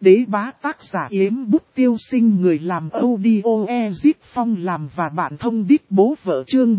Đế bá tác giả Yếm Bút Tiêu Sinh, người làm audio Ezip Phong làm và bạn thông đít bố vợ, chương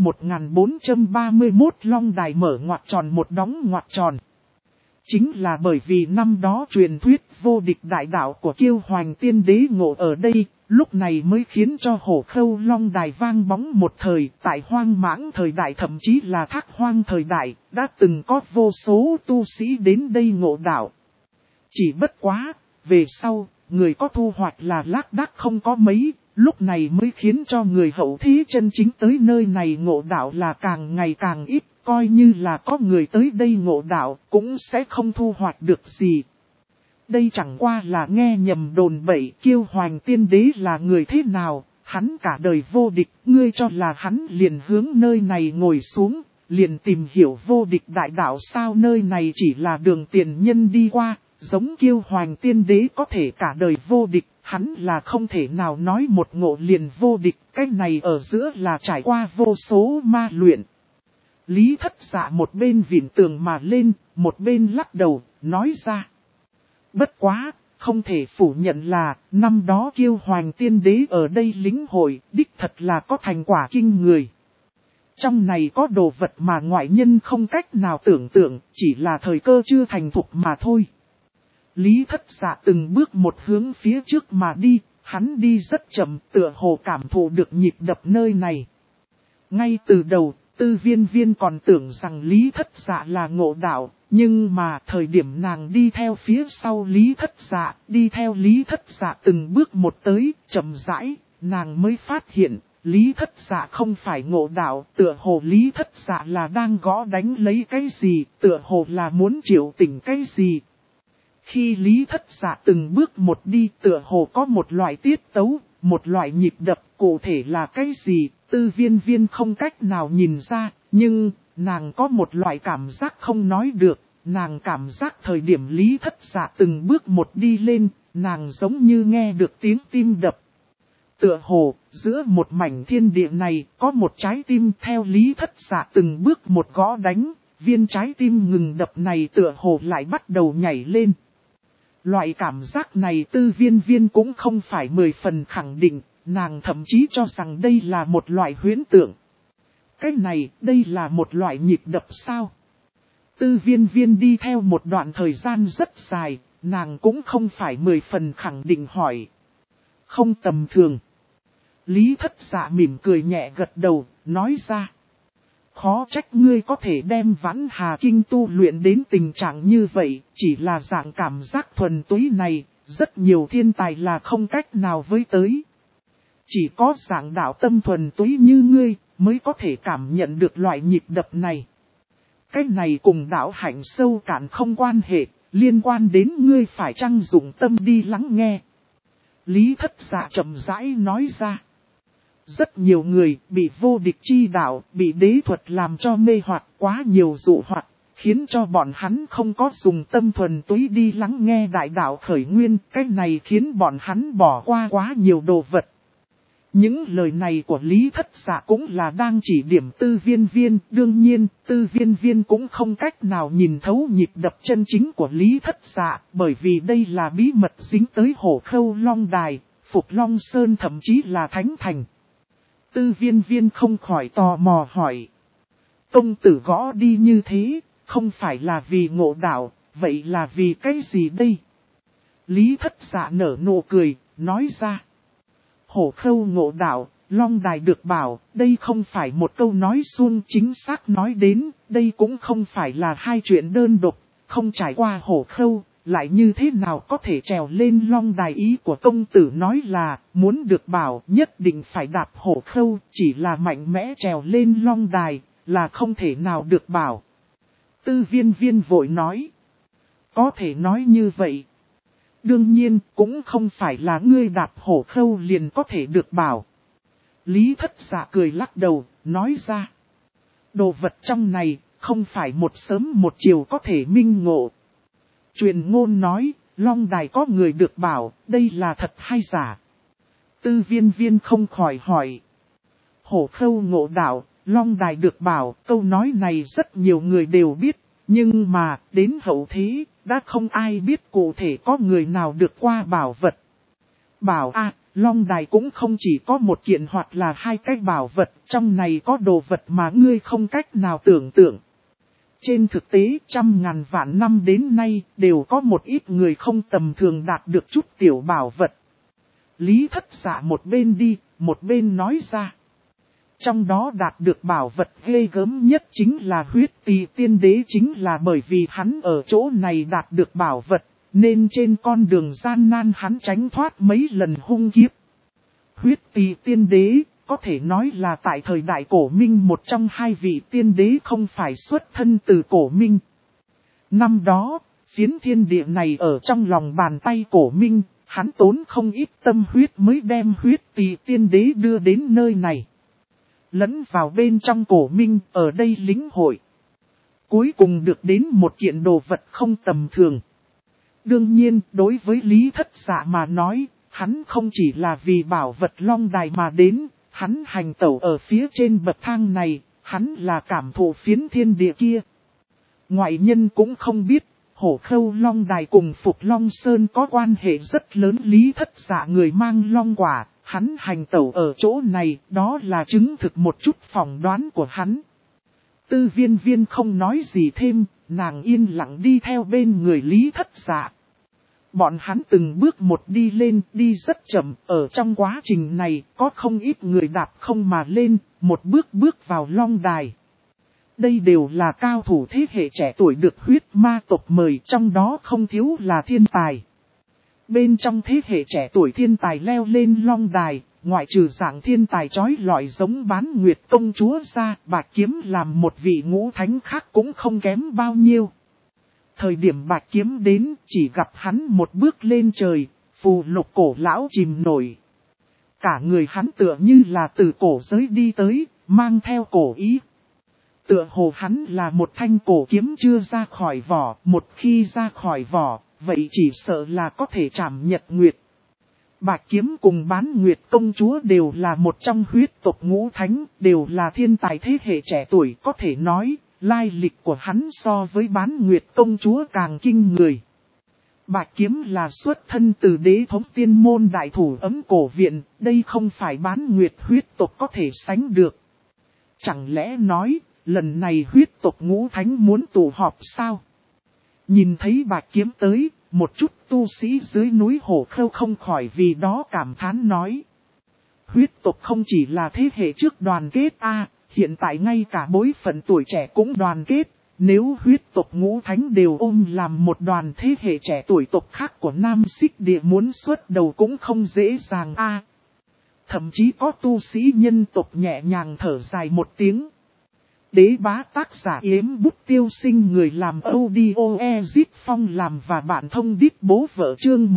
1431 Long Đài mở ngoặc tròn một đóng ngoặc tròn. Chính là bởi vì năm đó truyền thuyết vô địch đại đạo của Kiêu Hoành Tiên Đế ngộ ở đây, lúc này mới khiến cho Hổ Khâu Long Đài vang bóng một thời. Tại Hoang Mãng thời đại, thậm chí là Thác Hoang thời đại, đã từng có vô số tu sĩ đến đây ngộ đạo. Chỉ bất quá, về sau, người có thu hoạch là lác đác không có mấy, lúc này mới khiến cho người hậu thế chân chính tới nơi này ngộ đạo là càng ngày càng ít. Coi như là có người tới đây ngộ đạo, cũng sẽ không thu hoạch được gì. Đây chẳng qua là nghe nhầm đồn bậy. Kiêu Hoành Tiên Đế là người thế nào, hắn cả đời vô địch, ngươi cho là hắn liền hướng nơi này ngồi xuống, liền tìm hiểu vô địch đại đạo sao? Nơi này chỉ là đường tiền nhân đi qua, giống Kiêu Hoành Tiên Đế có thể cả đời vô địch, hắn là không thể nào nói một ngộ liền vô địch, cái này ở giữa là trải qua vô số ma luyện. Lý Thất Dạ một bên vịn tường mà lên, một bên lắc đầu, nói ra. Bất quá, không thể phủ nhận là, năm đó Kiêu Hoành Tiên Đế ở đây lĩnh hội, đích thật là có thành quả kinh người. Trong này có đồ vật mà ngoại nhân không cách nào tưởng tượng, chỉ là thời cơ chưa thành thục mà thôi. Lý Thất Dạ từng bước một hướng phía trước mà đi, hắn đi rất chậm, tựa hồ cảm thụ được nhịp đập nơi này. Ngay từ đầu, Tư Viên Viên còn tưởng rằng Lý Thất Dạ là ngộ đạo, nhưng mà thời điểm nàng đi theo phía sau Lý Thất Dạ, đi theo Lý Thất Dạ từng bước một tới, chậm rãi, nàng mới phát hiện, Lý Thất Dạ không phải ngộ đạo, tựa hồ Lý Thất Dạ là đang gõ đánh lấy cái gì, tựa hồ là muốn triệu tỉnh cái gì. Khi Lý Thất Dạ từng bước một đi, tựa hồ có một loại tiết tấu, một loại nhịp đập, cụ thể là cái gì, Tư Viên Viên không cách nào nhìn ra, nhưng nàng có một loại cảm giác không nói được, nàng cảm giác thời điểm Lý Thất Dạ từng bước một đi lên, nàng giống như nghe được tiếng tim đập. Tựa hồ, giữa một mảnh thiên địa này, có một trái tim theo Lý Thất Dạ từng bước một gõ đánh, viên trái tim ngừng đập này tựa hồ lại bắt đầu nhảy lên. Loại cảm giác này Tư Viên Viên cũng không phải 10 phần khẳng định, nàng thậm chí cho rằng đây là một loại huyễn tượng. Cái này, đây là một loại nhịp đập sao? Tư Viên Viên đi theo một đoạn thời gian rất dài, nàng cũng không phải 10 phần khẳng định hỏi. Không tầm thường. Lý Thất Dạ mỉm cười nhẹ gật đầu, nói ra. Khó trách ngươi có thể đem Vãn Hà Kinh tu luyện đến tình trạng như vậy, chỉ là dạng cảm giác thuần túy này, rất nhiều thiên tài là không cách nào với tới. Chỉ có dạng đạo tâm thuần túy như ngươi, mới có thể cảm nhận được loại nhịp đập này. Cái này cùng đạo hạnh sâu cạn không quan hệ, liên quan đến ngươi phải chăng dụng tâm đi lắng nghe. Lý Thất Dạ chậm rãi nói ra. Rất nhiều người bị vô địch chi đạo, bị đế thuật làm cho mê hoặc, quá nhiều dụ hoặc, khiến cho bọn hắn không có dùng tâm thuần túy đi lắng nghe đại đạo khởi nguyên, cái này khiến bọn hắn bỏ qua quá nhiều đồ vật. Những lời này của Lý Thất Dạ cũng là đang chỉ điểm Tư Viên Viên, đương nhiên, Tư Viên Viên cũng không cách nào nhìn thấu nhịp đập chân chính của Lý Thất Dạ, bởi vì đây là bí mật dính tới Hổ Khâu Long Đài, Phục Long Sơn thậm chí là Thánh Thành. Tư Viên Viên không khỏi tò mò hỏi. Công tử gõ đi như thế, không phải là vì ngộ đạo, vậy là vì cái gì đây? Lý Thất Dạ nở nụ cười, nói ra. Hổ Khâu ngộ đạo, Long Đài được bảo, đây không phải một câu nói suông, chính xác nói đến, đây cũng không phải là hai chuyện đơn độc, không trải qua Hổ Khâu, lại như thế nào có thể trèo lên Long Đài. Ý của công tử nói là, muốn được bảo nhất định phải đạp Hổ Khâu, chỉ là mạnh mẽ trèo lên Long Đài, là không thể nào được bảo. Tư Viên Viên vội nói, có thể nói như vậy. Đương nhiên, cũng không phải là ngươi đạp Hổ Khâu liền có thể được bảo. Lý Thất Dạ cười lắc đầu, nói ra. Đồ vật trong này, không phải một sớm một chiều có thể minh ngộ. Truyền ngôn nói, Long Đài có người được bảo, đây là thật hay giả? Tư Viên Viên không khỏi hỏi. Hổ Khâu ngộ đạo, Long Đài được bảo, câu nói này rất nhiều người đều biết, Nhưng mà, đến hậu thế, đã không ai biết cụ thể có người nào được qua bảo vật. Bảo Long đài cũng không chỉ có một kiện hoặc là hai cái bảo vật, trong này có đồ vật mà ngươi không cách nào tưởng tượng. Trên thực tế, trăm ngàn vạn năm đến nay, đều có một ít người không tầm thường đạt được chút tiểu bảo vật. Lý Thất Dạ một bên đi, một bên nói ra. Trong đó đạt được bảo vật ghê gớm nhất chính là huyết tỳ tiên đế, chính là bởi vì hắn ở chỗ này đạt được bảo vật, nên trên con đường gian nan hắn tránh thoát mấy lần hung kiếp. Huyết tỳ tiên đế, có thể nói là tại thời đại cổ minh một trong hai vị tiên đế không phải xuất thân từ cổ minh. Năm đó, phiến thiên địa này ở trong lòng bàn tay cổ minh, hắn tốn không ít tâm huyết mới đem huyết tỳ tiên đế đưa đến nơi này. Lẫn vào bên trong cổ minh, ở đây lĩnh hội. Cuối cùng được đến một kiện đồ vật không tầm thường. Đương nhiên, đối với Lý Thất Dạ mà nói, hắn không chỉ là vì bảo vật long đài mà đến, hắn hành tẩu ở phía trên bậc thang này, hắn là cảm thụ phiến thiên địa kia. Ngoại nhân cũng không biết, Hổ Khâu Long Đài cùng Phục Long Sơn có quan hệ rất lớn. Lý Thất Dạ người mang long quả, hắn hành tẩu ở chỗ này, đó là chứng thực một chút phỏng đoán của hắn. Tư Viên Viên không nói gì thêm, nàng yên lặng đi theo bên người Lý Thất Dạ. Bọn hắn từng bước một đi lên, đi rất chậm, ở trong quá trình này có không ít người đạp không mà lên, một bước bước vào long đài. Đây đều là cao thủ thế hệ trẻ tuổi được huyết ma tộc mời, trong đó không thiếu là thiên tài. Bên trong thế hệ trẻ tuổi thiên tài leo lên long đài, ngoại trừ dạng thiên tài chói lọi giống Bán Nguyệt công chúa ra, Bạch Kiếm làm một vị ngũ thánh khác cũng không kém bao nhiêu. Thời điểm Bạch Kiếm đến, chỉ gặp hắn một bước lên trời, phù lục cổ lão chìm nổi. Cả người hắn tựa như là từ cổ giới đi tới, mang theo cổ ý. Tựa hồ hắn là một thanh cổ kiếm chưa ra khỏi vỏ, một khi ra khỏi vỏ, vậy chỉ sợ là có thể trảm nhật nguyệt. Bạch Kiếm cùng Bán Nguyệt công chúa đều là một trong huyết tộc ngũ thánh, đều là thiên tài thế hệ trẻ tuổi, có thể nói, lai lịch của hắn so với Bán Nguyệt công chúa càng kinh người. Bạch Kiếm là xuất thân từ đế thống tiên môn đại thủ ấm cổ viện, đây không phải Bán Nguyệt huyết tộc có thể sánh được. Chẳng lẽ nói, lần này huyết tộc ngũ thánh muốn tụ họp sao? Nhìn thấy Bạch Kiếm tới, một chút tu sĩ dưới núi Hổ Khâu không khỏi vì đó cảm thán nói. Huyết tộc không chỉ là thế hệ trước đoàn kết hiện tại ngay cả bối phận tuổi trẻ cũng đoàn kết. Nếu huyết tộc ngũ thánh đều ôm làm một đoàn, thế hệ trẻ tuổi tộc khác của Nam Xích Địa muốn xuất đầu cũng không dễ dàng Thậm chí có tu sĩ nhân tộc nhẹ nhàng thở dài một tiếng. Đế bá tác giả Yếm Bút Tiêu Sinh, người làm audio Ezip Phong làm và bạn thông đít bố vợ, chương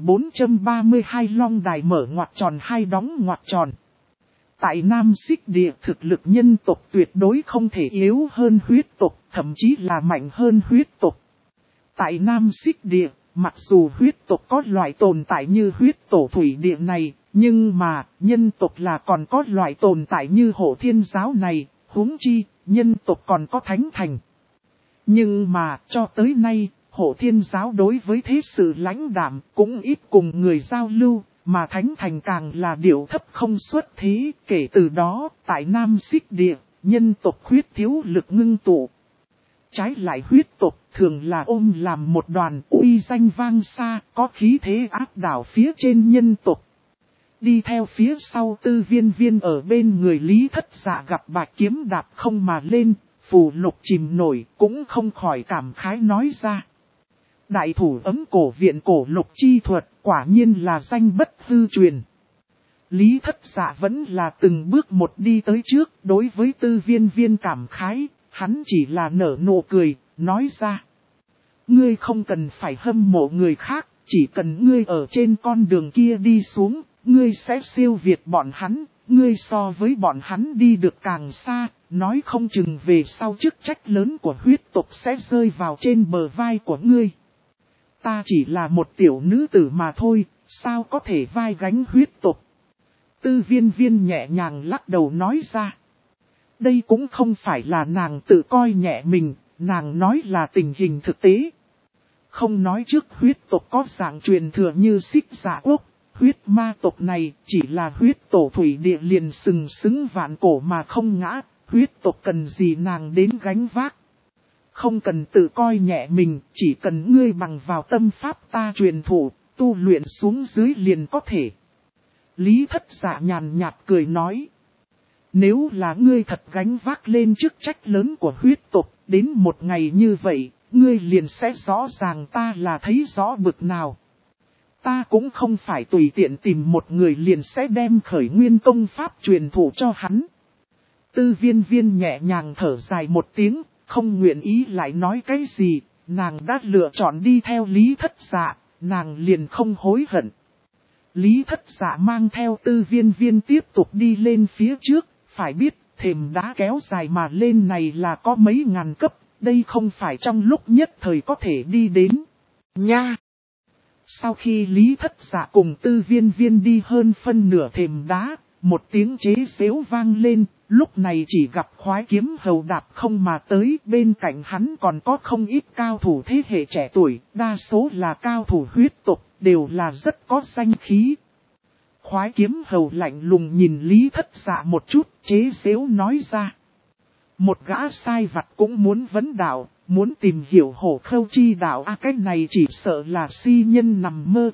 1432 long đài mở ngoặc tròn hai đóng ngoặc tròn. Tại Nam Xích Địa, thực lực nhân tộc tuyệt đối không thể yếu hơn huyết tộc, thậm chí là mạnh hơn huyết tộc. Tại Nam Xích Địa, mặc dù huyết tộc có loại tồn tại như huyết tổ thủy địa này, nhưng mà nhân tộc là còn có loại tồn tại như Hổ Thiên giáo này, huống chi nhân tộc còn có thánh thành. Nhưng mà cho tới nay, Hổ Thiên giáo đối với thế sự lãnh đạm cũng ít cùng người giao lưu, mà thánh thành càng là điệu thấp không xuất thế. Kể từ đó, tại Nam Xích Địa, nhân tộc huyết thiếu lực ngưng tụ. Trái lại huyết tộc thường là ôm làm một đoàn, uy danh vang xa, có khí thế áp đảo phía trên nhân tộc. Đi theo phía sau Tư Viên Viên ở bên người Lý Thất Dạ gặp Bạch Kiếm đạp không mà lên, phù lục chìm nổi, cũng không khỏi cảm khái nói ra. Đại thủ ấm cổ viện cổ lục chi thuật, quả nhiên là danh bất hư truyền. Lý Thất Dạ vẫn là từng bước một đi tới trước, đối với Tư Viên Viên cảm khái, hắn chỉ là nở nụ cười, nói ra. Ngươi không cần phải hâm mộ người khác, chỉ cần ngươi ở trên con đường kia đi xuống, ngươi sẽ siêu việt bọn hắn, ngươi so với bọn hắn đi được càng xa, nói không chừng về sau chức trách lớn của huyết tộc sẽ rơi vào trên bờ vai của ngươi. Ta chỉ là một tiểu nữ tử mà thôi, sao có thể vai gánh huyết tộc? Tư Viên Viên nhẹ nhàng lắc đầu nói ra. Đây cũng không phải là nàng tự coi nhẹ mình, nàng nói là tình hình thực tế. Không nói trước huyết tộc có dạng truyền thừa như Xích Dạ Quốc, huyết ma tộc này chỉ là huyết tổ thủy địa liền sừng sững vạn cổ mà không ngã, huyết tộc cần gì nàng đến gánh vác. Không cần tự coi nhẹ mình, chỉ cần ngươi bằng vào tâm pháp ta truyền thụ, tu luyện xuống dưới liền có thể. Lý Thất Dạ nhàn nhạt cười nói. Nếu là ngươi thật gánh vác lên chức trách lớn của huyết tộc, đến một ngày như vậy, ngươi liền sẽ rõ ràng ta là thấy rõ bực nào. Ta cũng không phải tùy tiện tìm một người liền sẽ đem khởi nguyên công pháp truyền thụ cho hắn. Tư Viên Viên nhẹ nhàng thở dài một tiếng, không nguyện ý lại nói cái gì, nàng đã lựa chọn đi theo Lý Thất Dạ, nàng liền không hối hận. Lý Thất Dạ mang theo Tư Viên Viên tiếp tục đi lên phía trước, phải biết thềm đá kéo dài mà lên này là có mấy ngàn cấp, đây không phải trong lúc nhất thời có thể đi đến. Nha! Sau khi Lý Thất Dạ cùng Tư Viên Viên đi hơn phân nửa thềm đá, một tiếng chế xếu vang lên, lúc này chỉ gặp khoái kiếm hầu đạp không mà tới, bên cạnh hắn còn có không ít cao thủ thế hệ trẻ tuổi, đa số là cao thủ huyết tộc, đều là rất có danh khí. Khoái kiếm hầu lạnh lùng nhìn Lý Thất Dạ một chút, chế xếu nói ra. Một gã sai vặt cũng muốn vấn đạo, muốn tìm hiểu hổ khâu chi đạo cái này chỉ sợ là si nhân nằm mơ.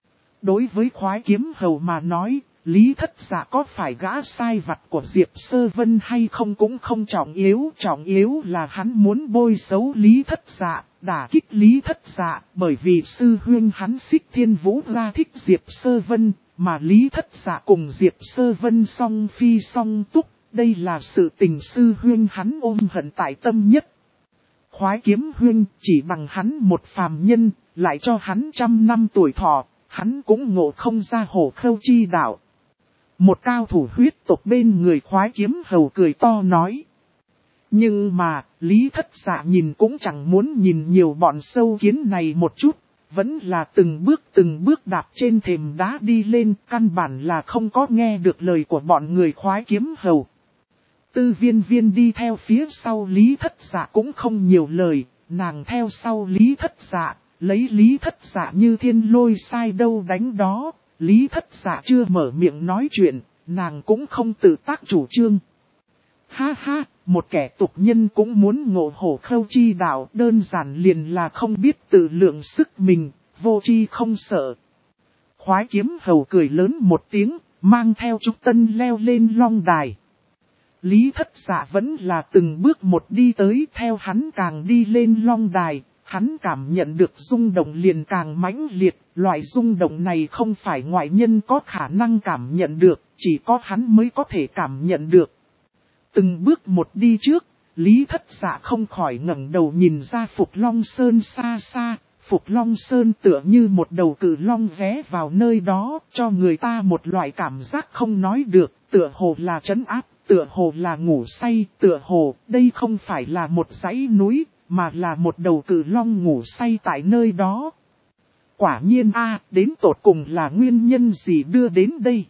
Đối với khoái kiếm hầu mà nói, Lý Thất Dạ có phải gã sai vặt của Diệp Sơ Vân hay không cũng không trọng yếu là hắn muốn bôi xấu Lý Thất Dạ, đả kích Lý Thất Dạ, bởi vì sư huynh hắn Xích Thiên Vũ ra thích Diệp Sơ Vân, mà Lý Thất Dạ cùng Diệp Sơ Vân song phi song túc, đây là sự tình sư huynh hắn ôm hận tại tâm nhất. Khoái kiếm huynh chỉ bằng hắn một phàm nhân, lại cho hắn 100 năm tuổi thọ, hắn cũng ngộ không ra hổ khâu chi đạo. Một cao thủ huyết tộc bên người khoái kiếm hầu cười to nói. Nhưng mà, Lý Thất Dạ nhìn cũng chẳng muốn nhìn nhiều bọn sâu kiến này một chút, vẫn là từng bước đạp trên thềm đá đi lên, căn bản là không có nghe được lời của bọn người khoái kiếm hầu. Tư Viên Viên đi theo phía sau Lý Thất Dạ cũng không nhiều lời, nàng theo sau Lý Thất Dạ, lấy Lý Thất Dạ như thiên lôi sai đâu đánh đó, Lý Thất Dạ chưa mở miệng nói chuyện, nàng cũng không tự tác chủ trương. Ha ha, một kẻ tục nhân cũng muốn ngộ hổ khâu chi đạo, đơn giản liền là không biết tự lượng sức mình, vô tri không sợ. Khoái kiếm hầu cười lớn một tiếng, mang theo Trúc Tân leo lên long đài. Lý Thất Dạ vẫn là từng bước một đi tới, theo hắn càng đi lên long đài, hắn cảm nhận được rung động liền càng mãnh liệt, loại rung động này không phải ngoại nhân có khả năng cảm nhận được, chỉ có hắn mới có thể cảm nhận được. Từng bước một đi trước, Lý Thất Dạ không khỏi ngẩng đầu nhìn ra Phục Long Sơn xa xa, Phục Long Sơn tựa như một đầu cự long ghé vào nơi đó, cho người ta một loại cảm giác không nói được, tựa hồ là trấn áp, tựa hồ là ngủ say, tựa hồ đây không phải là một dãy núi, mà là một đầu cự long ngủ say tại nơi đó. Quả nhiên đến tột cùng là nguyên nhân gì đưa đến đây?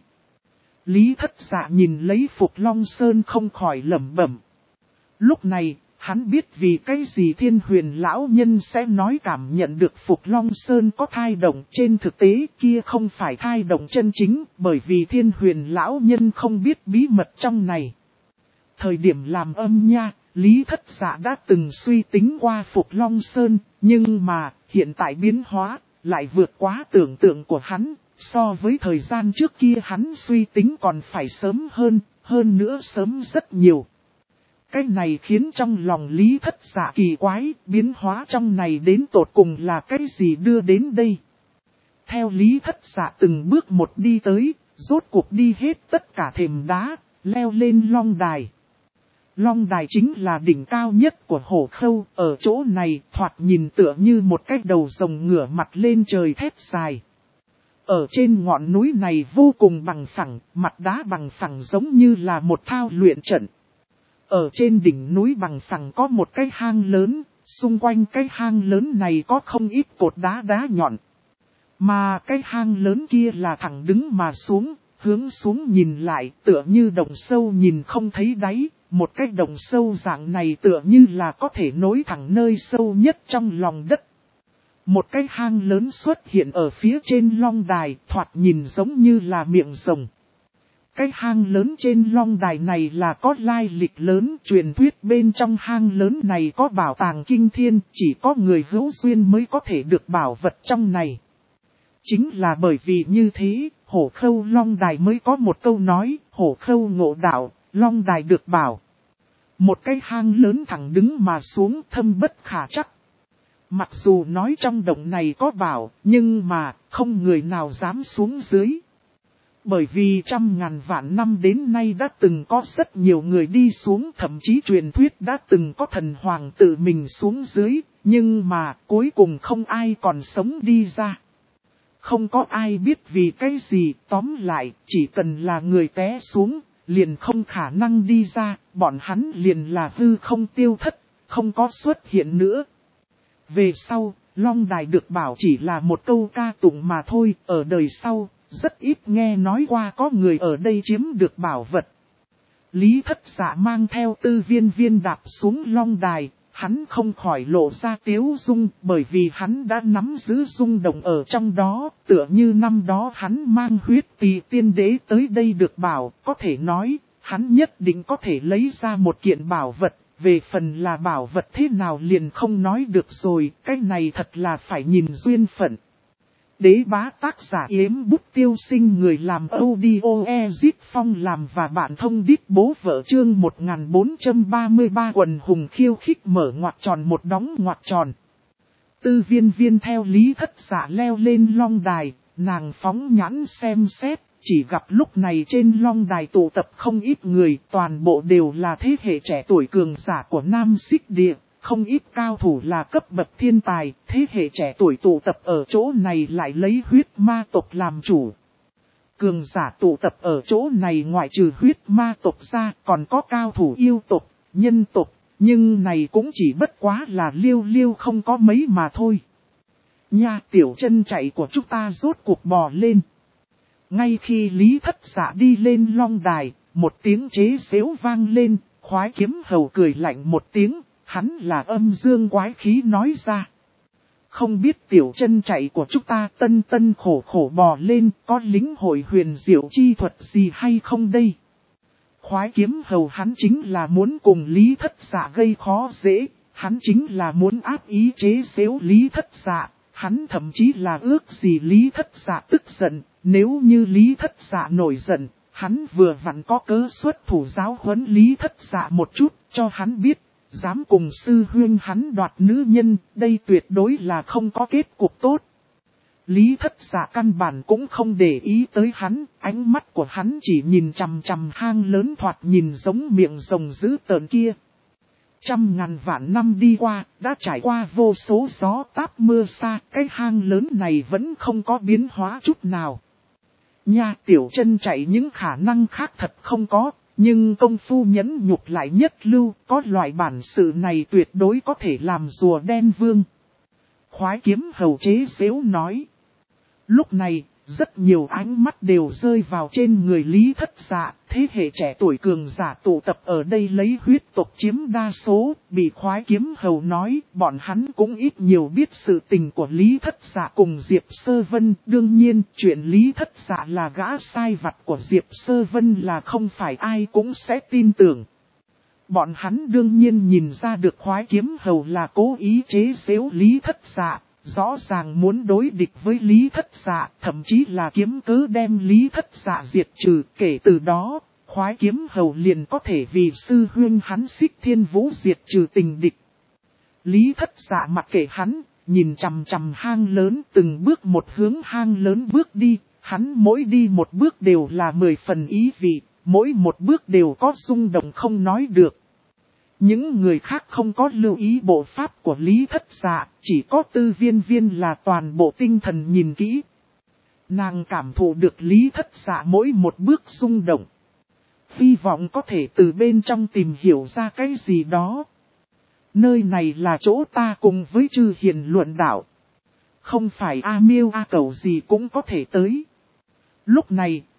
Lý Thất Dạ nhìn lấy Phục Long Sơn không khỏi lẩm bẩm. Lúc này, hắn biết vì cái gì Thiên Huyền lão nhân sẽ nói cảm nhận được Phục Long Sơn có thai động, trên thực tế kia không phải thai động chân chính, bởi vì Thiên Huyền lão nhân không biết bí mật trong này. Thời điểm làm âm nha, Lý Thất Dạ đã từng suy tính qua Phục Long Sơn, nhưng mà hiện tại biến hóa lại vượt quá tưởng tượng của hắn. So với thời gian trước kia hắn suy tính còn phải sớm hơn nữa sớm rất nhiều. Cái này khiến trong lòng Lý Thất Dạ kỳ quái, biến hóa trong này đến tột cùng là cái gì đưa đến đây. Theo Lý Thất Dạ từng bước một đi tới, rốt cuộc đi hết tất cả thềm đá, leo lên long đài. Long đài chính là đỉnh cao nhất của hổ khâu, ở chỗ này thoạt nhìn tựa như một cái đầu rồng ngửa mặt lên trời thét dài. Ở trên ngọn núi này vô cùng bằng phẳng, mặt đá bằng phẳng giống như là một thao luyện trận. Ở trên đỉnh núi bằng phẳng có một cái hang lớn, xung quanh cái hang lớn này có không ít cột đá nhọn. Mà cái hang lớn kia là thẳng đứng mà xuống, hướng xuống nhìn lại tựa như động sâu nhìn không thấy đáy, một cái động sâu dạng này tựa như là có thể nối thẳng nơi sâu nhất trong lòng đất. Một cái hang lớn xuất hiện ở phía trên long đài, thoạt nhìn giống như là miệng rồng. Cái hang lớn trên long đài này là có lai lịch lớn, truyền thuyết bên trong hang lớn này có bảo tàng kinh thiên, chỉ có người hữu duyên mới có thể được bảo vật trong này. Chính là bởi vì như thế, hổ khâu long đài mới có một câu nói, hổ khâu ngộ đạo, long đài được bảo. Một cái hang lớn thẳng đứng mà xuống thâm bất khả trắc. Mặc dù nói trong động này có bảo, nhưng mà không người nào dám xuống dưới. Bởi vì trăm ngàn vạn năm đến nay đã từng có rất nhiều người đi xuống, thậm chí truyền thuyết đã từng có thần hoàng tự mình xuống dưới, nhưng mà cuối cùng không ai còn sống đi ra. Không có ai biết vì cái gì, tóm lại, chỉ cần là người té xuống, liền không khả năng đi ra, bọn hắn liền là hư không tiêu thất, không có xuất hiện nữa. Về sau, long đài được bảo chỉ là một câu ca tụng mà thôi, ở đời sau, rất ít nghe nói qua có người ở đây chiếm được bảo vật. Lý Thất Dạ mang theo Tư Viên Viên đạp xuống long đài, hắn không khỏi lộ ra tiếu dung bởi vì hắn đã nắm giữ rung động ở trong đó, tựa như năm đó hắn mang huyết tỳ tiên đế tới đây được bảo, có thể nói, hắn nhất định có thể lấy ra một kiện bảo vật, về phần là bảo vật thế nào liền không nói được rồi, cái này thật là phải nhìn duyên phận. Đế bá tác giả Yếm Bút Tiêu Sinh, người làm audio Ezit Phong làm và bạn thông đít bố vợ chương 1433 quần hùng khiêu khích mở ngoặc tròn một đóng ngoặc tròn. Tư Viên Viên theo Lý Thất Dạ leo lên long đài, nàng phóng nhãn xem xét, chỉ gặp lúc này trên long đài tụ tập không ít người, toàn bộ đều là thế hệ trẻ tuổi cường giả của Nam Xích Địa. Không ít cao thủ là cấp bậc thiên tài, thế hệ trẻ tuổi tụ tập ở chỗ này lại lấy huyết ma tộc làm chủ. Cường giả tụ tập ở chỗ này ngoại trừ huyết ma tộc ra còn có cao thủ yêu tộc, nhân tộc, nhưng này cũng chỉ bất quá là liêu không có mấy mà thôi. Nha, tiểu chân chạy của chúng ta rốt cuộc bò lên. Ngay khi Lý Thất Dạ đi lên long đài, một tiếng chế xếu vang lên, khoái kiếm hầu cười lạnh một tiếng. Hắn là âm dương quái khí nói ra. Không biết tiểu chân chạy của chúng ta tân khổ bò lên có lính hội huyền diệu chi thuật gì hay không đây? Khoái kiếm hầu hắn chính là muốn cùng Lý Thất Dạ gây khó dễ, hắn chính là muốn áp ý chế xếu Lý Thất Dạ, hắn thậm chí là ước gì Lý Thất Dạ tức giận, nếu như Lý Thất Dạ nổi giận, hắn vừa vặn có cớ xuất thủ giáo huấn Lý Thất Dạ một chút cho hắn biết. Dám cùng sư huynh hắn đoạt nữ nhân, đây tuyệt đối là không có kết cục tốt. Lý Thất Dạ căn bản cũng không để ý tới hắn, ánh mắt của hắn chỉ nhìn chằm chằm hang lớn thoạt nhìn giống miệng rồng dữ tợn kia. Trăm ngàn vạn năm đi qua, đã trải qua vô số gió táp mưa xa, cái hang lớn này vẫn không có biến hóa chút nào. Nha, tiểu chân chạy những khả năng khác thật không có. Nhưng công phu nhẫn nhục lại nhất lưu, có loại bản sự này tuyệt đối có thể làm rùa đen vương. Khoái kiếm hầu chế xếu nói. Lúc này, rất nhiều ánh mắt đều rơi vào trên người Lý Thất Dạ, thế hệ trẻ tuổi cường giả tụ tập ở đây lấy huyết tộc chiếm đa số, bị khoái kiếm hầu nói, bọn hắn cũng ít nhiều biết sự tình của Lý Thất Dạ cùng Diệp Sơ Vân, đương nhiên, chuyện Lý Thất Dạ là gã sai vặt của Diệp Sơ Vân là không phải ai cũng sẽ tin tưởng. Bọn hắn đương nhiên nhìn ra được khoái kiếm hầu là cố ý chế giễu Lý Thất Dạ. Rõ ràng muốn đối địch với Lý Thất Dạ, thậm chí là kiếm cớ đem Lý Thất Dạ diệt trừ. Kể từ đó, khoái kiếm hầu liền có thể vì sư huynh hắn Xích Thiên Vũ diệt trừ tình địch. Lý Thất Dạ mặc kệ hắn, nhìn chằm chằm hang lớn từng bước một hướng hang lớn bước đi, hắn mỗi đi một bước đều là 10 phần ý vị, mỗi một bước đều có rung động không nói được. Những người khác không có lưu ý bộ pháp của Lý Thất Dạ, chỉ có Tư Viên Viên là toàn bộ tinh thần nhìn kỹ. Nàng cảm thụ được Lý Thất Dạ mỗi một bước rung động. Hy vọng có thể từ bên trong tìm hiểu ra cái gì đó. Nơi này là chỗ ta cùng với Chư Hiền luận đạo. Không phải A Miêu A Cẩu gì cũng có thể tới. Lúc này,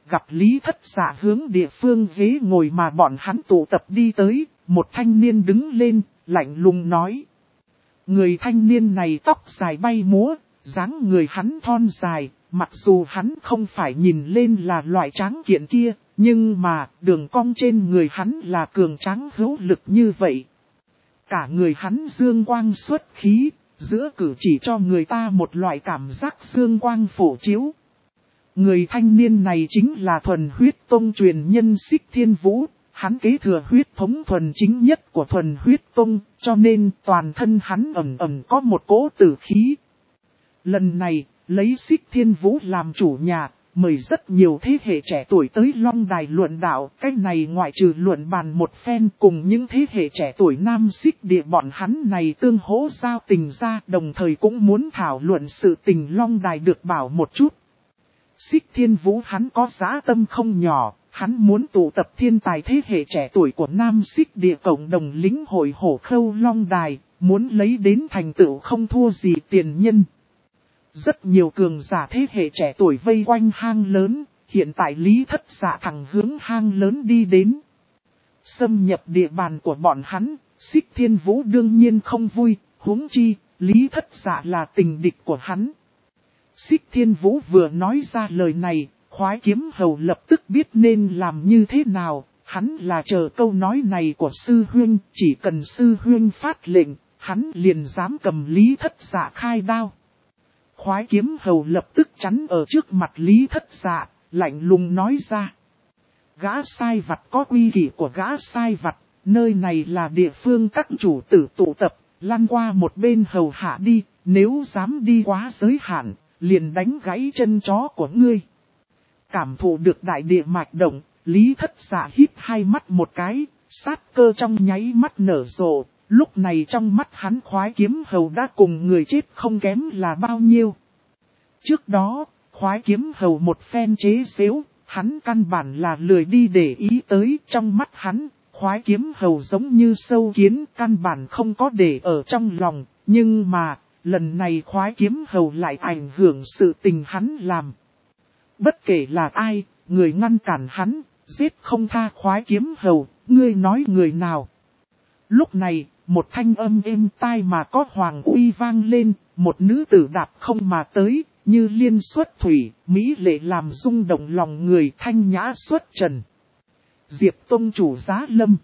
gặp Lý Thất Dạ hướng địa phương ghế ngồi mà bọn hắn tụ tập đi tới, một thanh niên đứng lên, lạnh lùng nói. Người thanh niên này tóc dài bay múa, dáng người hắn thon dài, mặc dù hắn không phải nhìn lên là loại tráng kiện kia, nhưng mà đường cong trên người hắn là cường tráng hữu lực như vậy. Cả người hắn dương quang xuất khí, giữa cử chỉ cho người ta một loại cảm giác dương quang phổ chiếu. Người thanh niên này chính là thuần huyết tông truyền nhân Xích Thiên Vũ, hắn kế thừa huyết thống thuần chính nhất của thuần huyết tông, cho nên toàn thân hắn ẩn ẩn có một cỗ tử khí. Lần này, lấy Xích Thiên Vũ làm chủ nhà, mời rất nhiều thế hệ trẻ tuổi tới Long Đài luận đạo, cái này ngoại trừ luận bàn một phen cùng những thế hệ trẻ tuổi nam Xích địa bọn hắn này tương hỗ giao tình ra, đồng thời cũng muốn thảo luận sự tình Long Đài được bảo một chút. Xích Thiên Vũ hắn có dã tâm không nhỏ, hắn muốn tụ tập thiên tài thế hệ trẻ tuổi của nam Xích địa cộng đồng lĩnh hội hổ khâu Long Đài, muốn lấy đến thành tựu không thua gì tiền nhân. Rất nhiều cường giả thế hệ trẻ tuổi vây quanh hang lớn, hiện tại Lý Thất Dạ thẳng hướng hang lớn đi đến. Xâm nhập địa bàn của bọn hắn, Xích Thiên Vũ đương nhiên không vui, huống chi, Lý Thất Dạ là tình địch của hắn. Xích Thiên Vũ vừa nói ra lời này, Khoái Kiếm Hầu lập tức biết nên làm như thế nào, hắn là chờ câu nói này của sư huynh, chỉ cần sư huynh phát lệnh, hắn liền dám cầm Lý Thất Dạ khai đao. Khoái Kiếm Hầu lập tức chắn ở trước mặt Lý Thất Dạ, lạnh lùng nói ra. Gã sai vặt có quy kỷ của gã sai vặt, nơi này là địa phương các chủ tử tụ tập, lăn qua một bên hầu hạ đi, nếu dám đi quá giới hạn, liền đánh gãy chân chó của ngươi. Cảm thụ được đại địa mạch động, Lý Thất Dạ hít hai mắt một cái, sát cơ trong nháy mắt nở rộ. Lúc này trong mắt hắn Khoái Kiếm Hầu đã cùng người chết không kém là bao nhiêu. Trước đó, Khoái Kiếm Hầu một phen chế xếu, hắn căn bản là lười đi để ý tới. Trong mắt hắn, Khoái Kiếm Hầu giống như sâu kiến, căn bản không có để ở trong lòng. Nhưng mà, lần này Khoái Kiếm Hầu lại ảnh hưởng sự tình hắn làm. Bất kể là ai, người ngăn cản hắn, giết không tha Khoái Kiếm Hầu, ngươi nói người nào. Lúc này, một thanh âm êm tai mà có hoàng uy vang lên, một nữ tử đạp không mà tới, như liên xuất thủy, mỹ lệ làm rung động lòng người, thanh nhã xuất trần. Diệp Tông chủ giá lâm.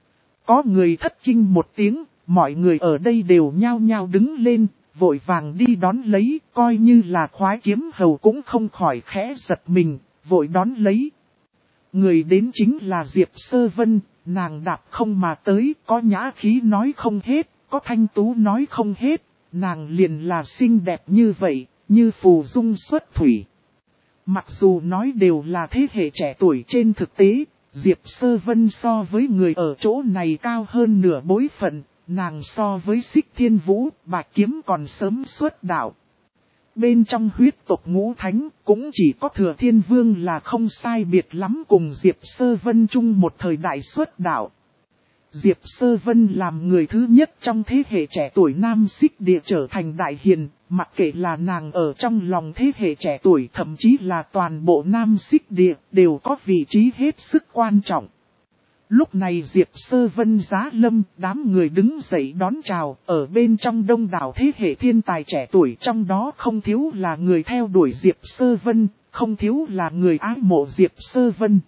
Có người thất kinh một tiếng, mọi người ở đây đều nhao nhao đứng lên, vội vàng đi đón lấy, coi như là Khoái Kiếm Hầu cũng không khỏi khẽ giật mình, vội đón lấy. Người đến chính là Diệp Sơ Vân. Nàng đạp không mà tới, có nhã khí nói không hết, có thanh tú nói không hết, nàng liền là xinh đẹp như vậy, như phù dung xuất thủy. Mặc dù nói đều là thế hệ trẻ tuổi, trên thực tế, Diệp Sơ Vân so với người ở chỗ này cao hơn nửa bối phận, nàng so với Xích Thiên Vũ, Bạch Kiếm còn sớm xuất đạo. Bên trong huyết tộc Ngũ Thánh, cũng chỉ có Thừa Thiên Vương là không sai biệt lắm cùng Diệp Sơ Vân chung một thời đại xuất đạo. Diệp Sơ Vân làm người thứ nhất trong thế hệ trẻ tuổi nam Xích địa trở thành đại hiền, mặc kệ là nàng ở trong lòng thế hệ trẻ tuổi thậm chí là toàn bộ nam Xích địa đều có vị trí hết sức quan trọng. Lúc này Diệp Sơ Vân giá lâm, đám người đứng dậy đón chào, ở bên trong đông đảo thế hệ thiên tài trẻ tuổi, trong đó không thiếu là người theo đuổi Diệp Sơ Vân, không thiếu là người ái mộ Diệp Sơ Vân.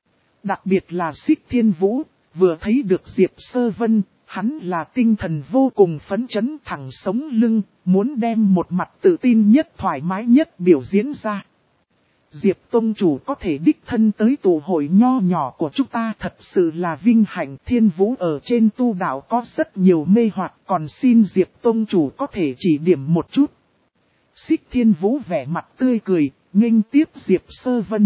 Đặc biệt là Xích Thiên Vũ, vừa thấy được Diệp Sơ Vân, hắn là tinh thần vô cùng phấn chấn, thẳng sống lưng, muốn đem một mặt tự tin nhất, thoải mái nhất biểu diễn ra. Diệp Tông chủ có thể đích thân tới tụ hội nho nhỏ của chúng ta thật sự là vinh hạnh. Thiên Vũ ở trên tu đạo có rất nhiều mê hoặc, còn xin Diệp Tông chủ có thể chỉ điểm một chút. Xích Thiên Vũ vẻ mặt tươi cười, nghênh tiếp Diệp Sơ Vân.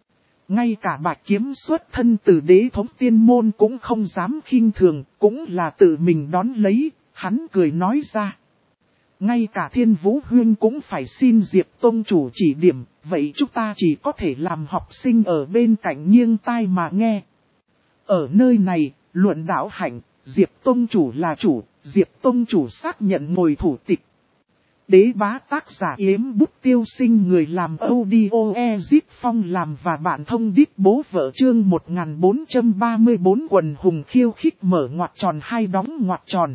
Ngay cả Bạch Kiếm xuất thân từ đế thống tiên môn cũng không dám khinh thường, cũng là tự mình đón lấy, hắn cười nói ra. Ngay cả Thiên Vũ Huyên cũng phải xin Diệp Tông chủ chỉ điểm, vậy chúng ta chỉ có thể làm học sinh ở bên cạnh nghiêng tai mà nghe. Ở nơi này, luận đạo hạnh, Diệp Tông chủ là chủ, Diệp Tông chủ xác nhận ngồi thủ tịch. Đế bá tác giả Yếm Bút Tiêu Sinh, người làm audio Ezip Phong làm và bạn thông đít bố vợ. Chương 1434 quần hùng khiêu khích mở ngoặc tròn hai đóng ngoặc tròn.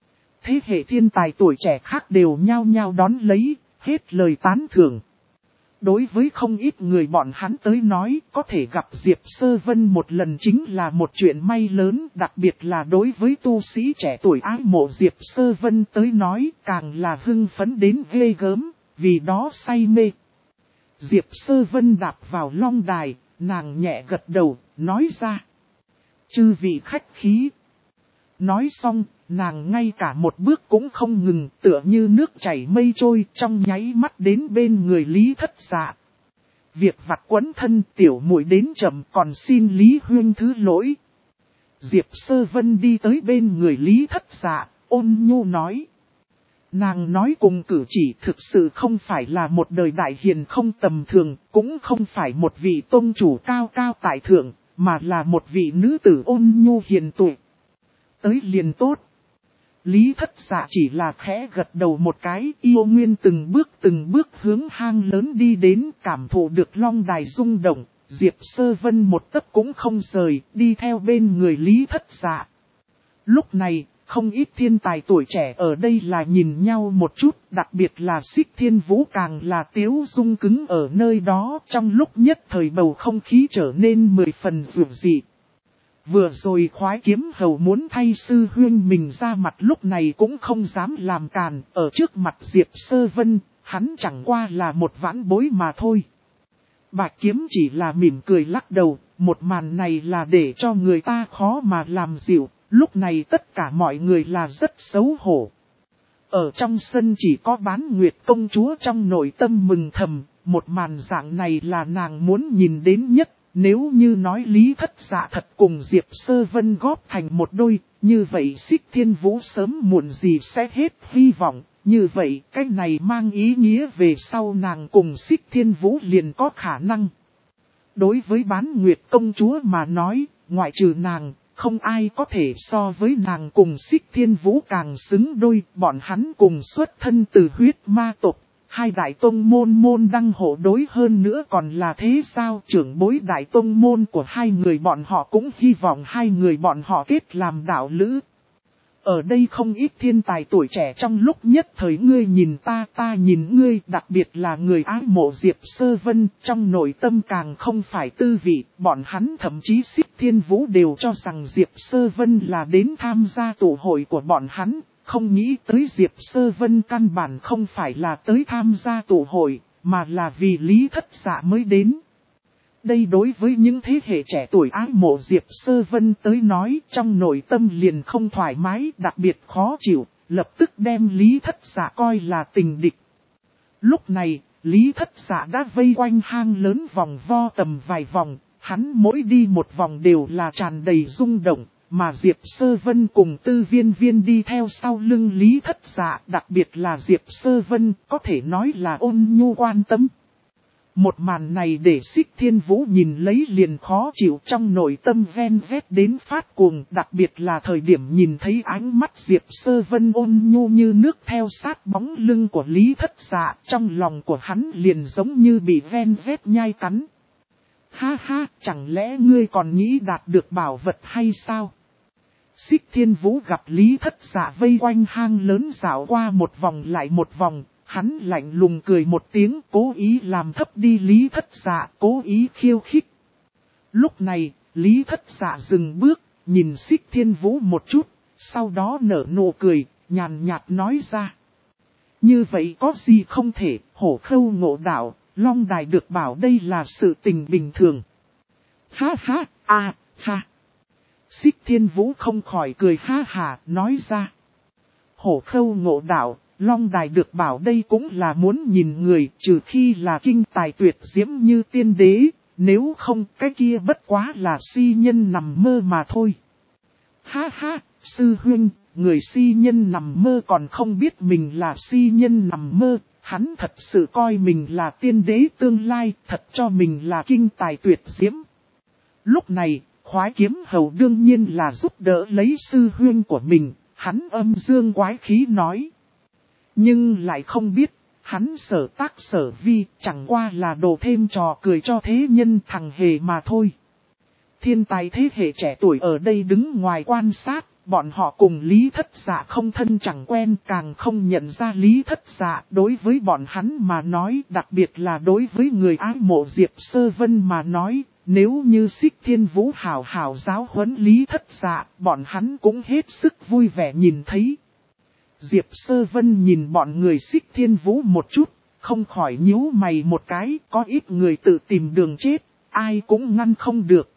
Thế hệ thiên tài tuổi trẻ khác đều nhao nhao đón lấy, hết lời tán thưởng. Đối với không ít người bọn hắn tới nói, có thể gặp Diệp Sơ Vân một lần chính là một chuyện may lớn, đặc biệt là đối với tu sĩ trẻ tuổi ái mộ Diệp Sơ Vân tới nói, càng là hưng phấn đến ghê gớm, vì đó say mê. Diệp Sơ Vân đạp vào long đài, nàng nhẹ gật đầu, nói ra: "Chư vị khách khí." Nói xong, nàng ngay cả một bước cũng không ngừng, tựa như nước chảy mây trôi, trong nháy mắt đến bên người Lý Thất Dạ. "Việc vặt quấn thân, tiểu muội đến chậm, còn xin Lý huynh thứ lỗi." Diệp Sơ Vân đi tới bên người Lý Thất Dạ, ôn nhu nói. Nàng nói cùng cử chỉ thực sự không phải là một đời đại hiền không tầm thường, cũng không phải một vị tôn chủ cao cao tại thượng, mà là một vị nữ tử ôn nhu hiền tuệ. Tới liền tốt. Lý Thất Dạ chỉ là khẽ gật đầu một cái, yêu nguyên từng bước hướng hang lớn đi đến, cảm thụ được long đài rung động. Diệp Sơ Vân một tấc cũng không rời, đi theo bên người Lý Thất Dạ. Lúc này, không ít thiên tài tuổi trẻ ở đây là nhìn nhau một chút, đặc biệt là Xích Thiên Vũ càng là tiếu dung cứng ở nơi đó, trong lúc nhất thời bầu không khí trở nên 10 phần dịu dị. Vừa rồi khoái kiếm hầu muốn thay sư huynh mình ra mặt, lúc này cũng không dám làm càn, ở trước mặt Diệp Sơ Vân, hắn chẳng qua là một vãn bối mà thôi. Bạch Kiếm chỉ là mỉm cười lắc đầu, một màn này là để cho người ta khó mà làm dịu, lúc này tất cả mọi người là rất xấu hổ. Ở trong sân chỉ có Bán Nguyệt công chúa trong nội tâm mừng thầm, một màn dạng này là nàng muốn nhìn đến nhất. Nếu như nói Lý Thất Dạ thật cùng Diệp Sơ Vân góp thành một đôi, như vậy Xích Thiên Vũ sớm muộn gì sẽ hết hy vọng. Như vậy cái này mang ý nghĩa về sau nàng cùng Xích Thiên Vũ liền có khả năng. Đối với Bán Nguyệt công chúa mà nói, ngoại trừ nàng, không ai có thể so với nàng cùng Xích Thiên Vũ càng xứng đôi. Bọn hắn cùng xuất thân từ huyết ma tộc. Hai đại tông môn đăng hộ đối, hơn nữa còn là thế sao, trưởng bối đại tông môn của hai người bọn họ cũng hy vọng hai người bọn họ kết làm đạo lữ. Ở đây không ít thiên tài tuổi trẻ trong lúc nhất thời ngươi nhìn ta nhìn ngươi, đặc biệt là người ái mộ Diệp Sơ Vân, trong nội tâm càng không phải tư vị, bọn hắn thậm chí Xích Thiên Vũ đều cho rằng Diệp Sơ Vân là đến tham gia tụ hội của bọn hắn. Không nghĩ tới Diệp Sơ Vân căn bản không phải là tới tham gia tụ hội, mà là vì Lý Thất Dạ mới đến. Đây đối với những thế hệ trẻ tuổi ái mộ Diệp Sơ Vân tới nói, trong nội tâm liền không thoải mái, đặc biệt khó chịu, lập tức đem Lý Thất Dạ coi là tình địch. Lúc này, Lý Thất Dạ đã vây quanh hang lớn vòng vo tầm vài vòng, hắn mỗi đi một vòng đều là tràn đầy rung động. Mà Diệp Sơ Vân cùng Tư Viên Viên đi theo sau lưng Lý Thất Dạ, đặc biệt là Diệp Sơ Vân có thể nói là ôn nhu quan tâm. Một màn này để Xích Thiên Vũ nhìn lấy liền khó chịu, trong nội tâm ven vét đến phát cuồng, đặc biệt là thời điểm nhìn thấy ánh mắt Diệp Sơ Vân ôn nhu như nước theo sát bóng lưng của Lý Thất Dạ, trong lòng của hắn liền giống như bị ven vét nhai cắn. Ha ha, chẳng lẽ ngươi còn nghĩ đạt được bảo vật hay sao? Xích Thiên Vũ gặp Lý Thất Dạ vây quanh hang lớn dạo qua một vòng lại một vòng, hắn lạnh lùng cười một tiếng, cố ý làm thấp đi Lý Thất Dạ, cố ý khiêu khích. Lúc này, Lý Thất Dạ dừng bước, nhìn Xích Thiên Vũ một chút, sau đó nở nụ cười, nhàn nhạt nói ra. Như vậy có gì không thể, hổ khâu ngộ đạo, long đài được bảo đây là sự tình bình thường. Ha ha, ha. Xích Thiên Vũ không khỏi cười ha hà, nói ra. Hổ khâu ngộ đạo, long đài được bảo đây cũng là muốn nhìn người, trừ khi là kinh tài tuyệt diễm như tiên đế, nếu không cái kia bất quá là si nhân nằm mơ mà thôi. Ha ha, sư huynh, người si nhân nằm mơ còn không biết mình là si nhân nằm mơ, hắn thật sự coi mình là tiên đế tương lai, thật cho mình là kinh tài tuyệt diễm. Lúc này, Khoái Kiếm hầu đương nhiên là giúp đỡ lấy sư huynh của mình, hắn âm dương quái khí nói. Nhưng lại không biết, hắn sở tác sở vi chẳng qua là đồ thêm trò cười cho thế nhân thằng hề mà thôi. Thiên tài thế hệ trẻ tuổi ở đây đứng ngoài quan sát, bọn họ cùng Lý Thất Dạ không thân chẳng quen, càng không nhận ra Lý Thất Dạ. Đối với bọn hắn mà nói, đặc biệt là đối với người ái mộ Diệp Sơ Vân mà nói, nếu như Xích Thiên Vũ hảo hảo giáo huấn Lý Thất Dạ, bọn hắn cũng hết sức vui vẻ nhìn thấy. Diệp Sơ Vân nhìn bọn người Xích Thiên Vũ một chút, không khỏi nhíu mày một cái, có ít người tự tìm đường chết, ai cũng ngăn không được.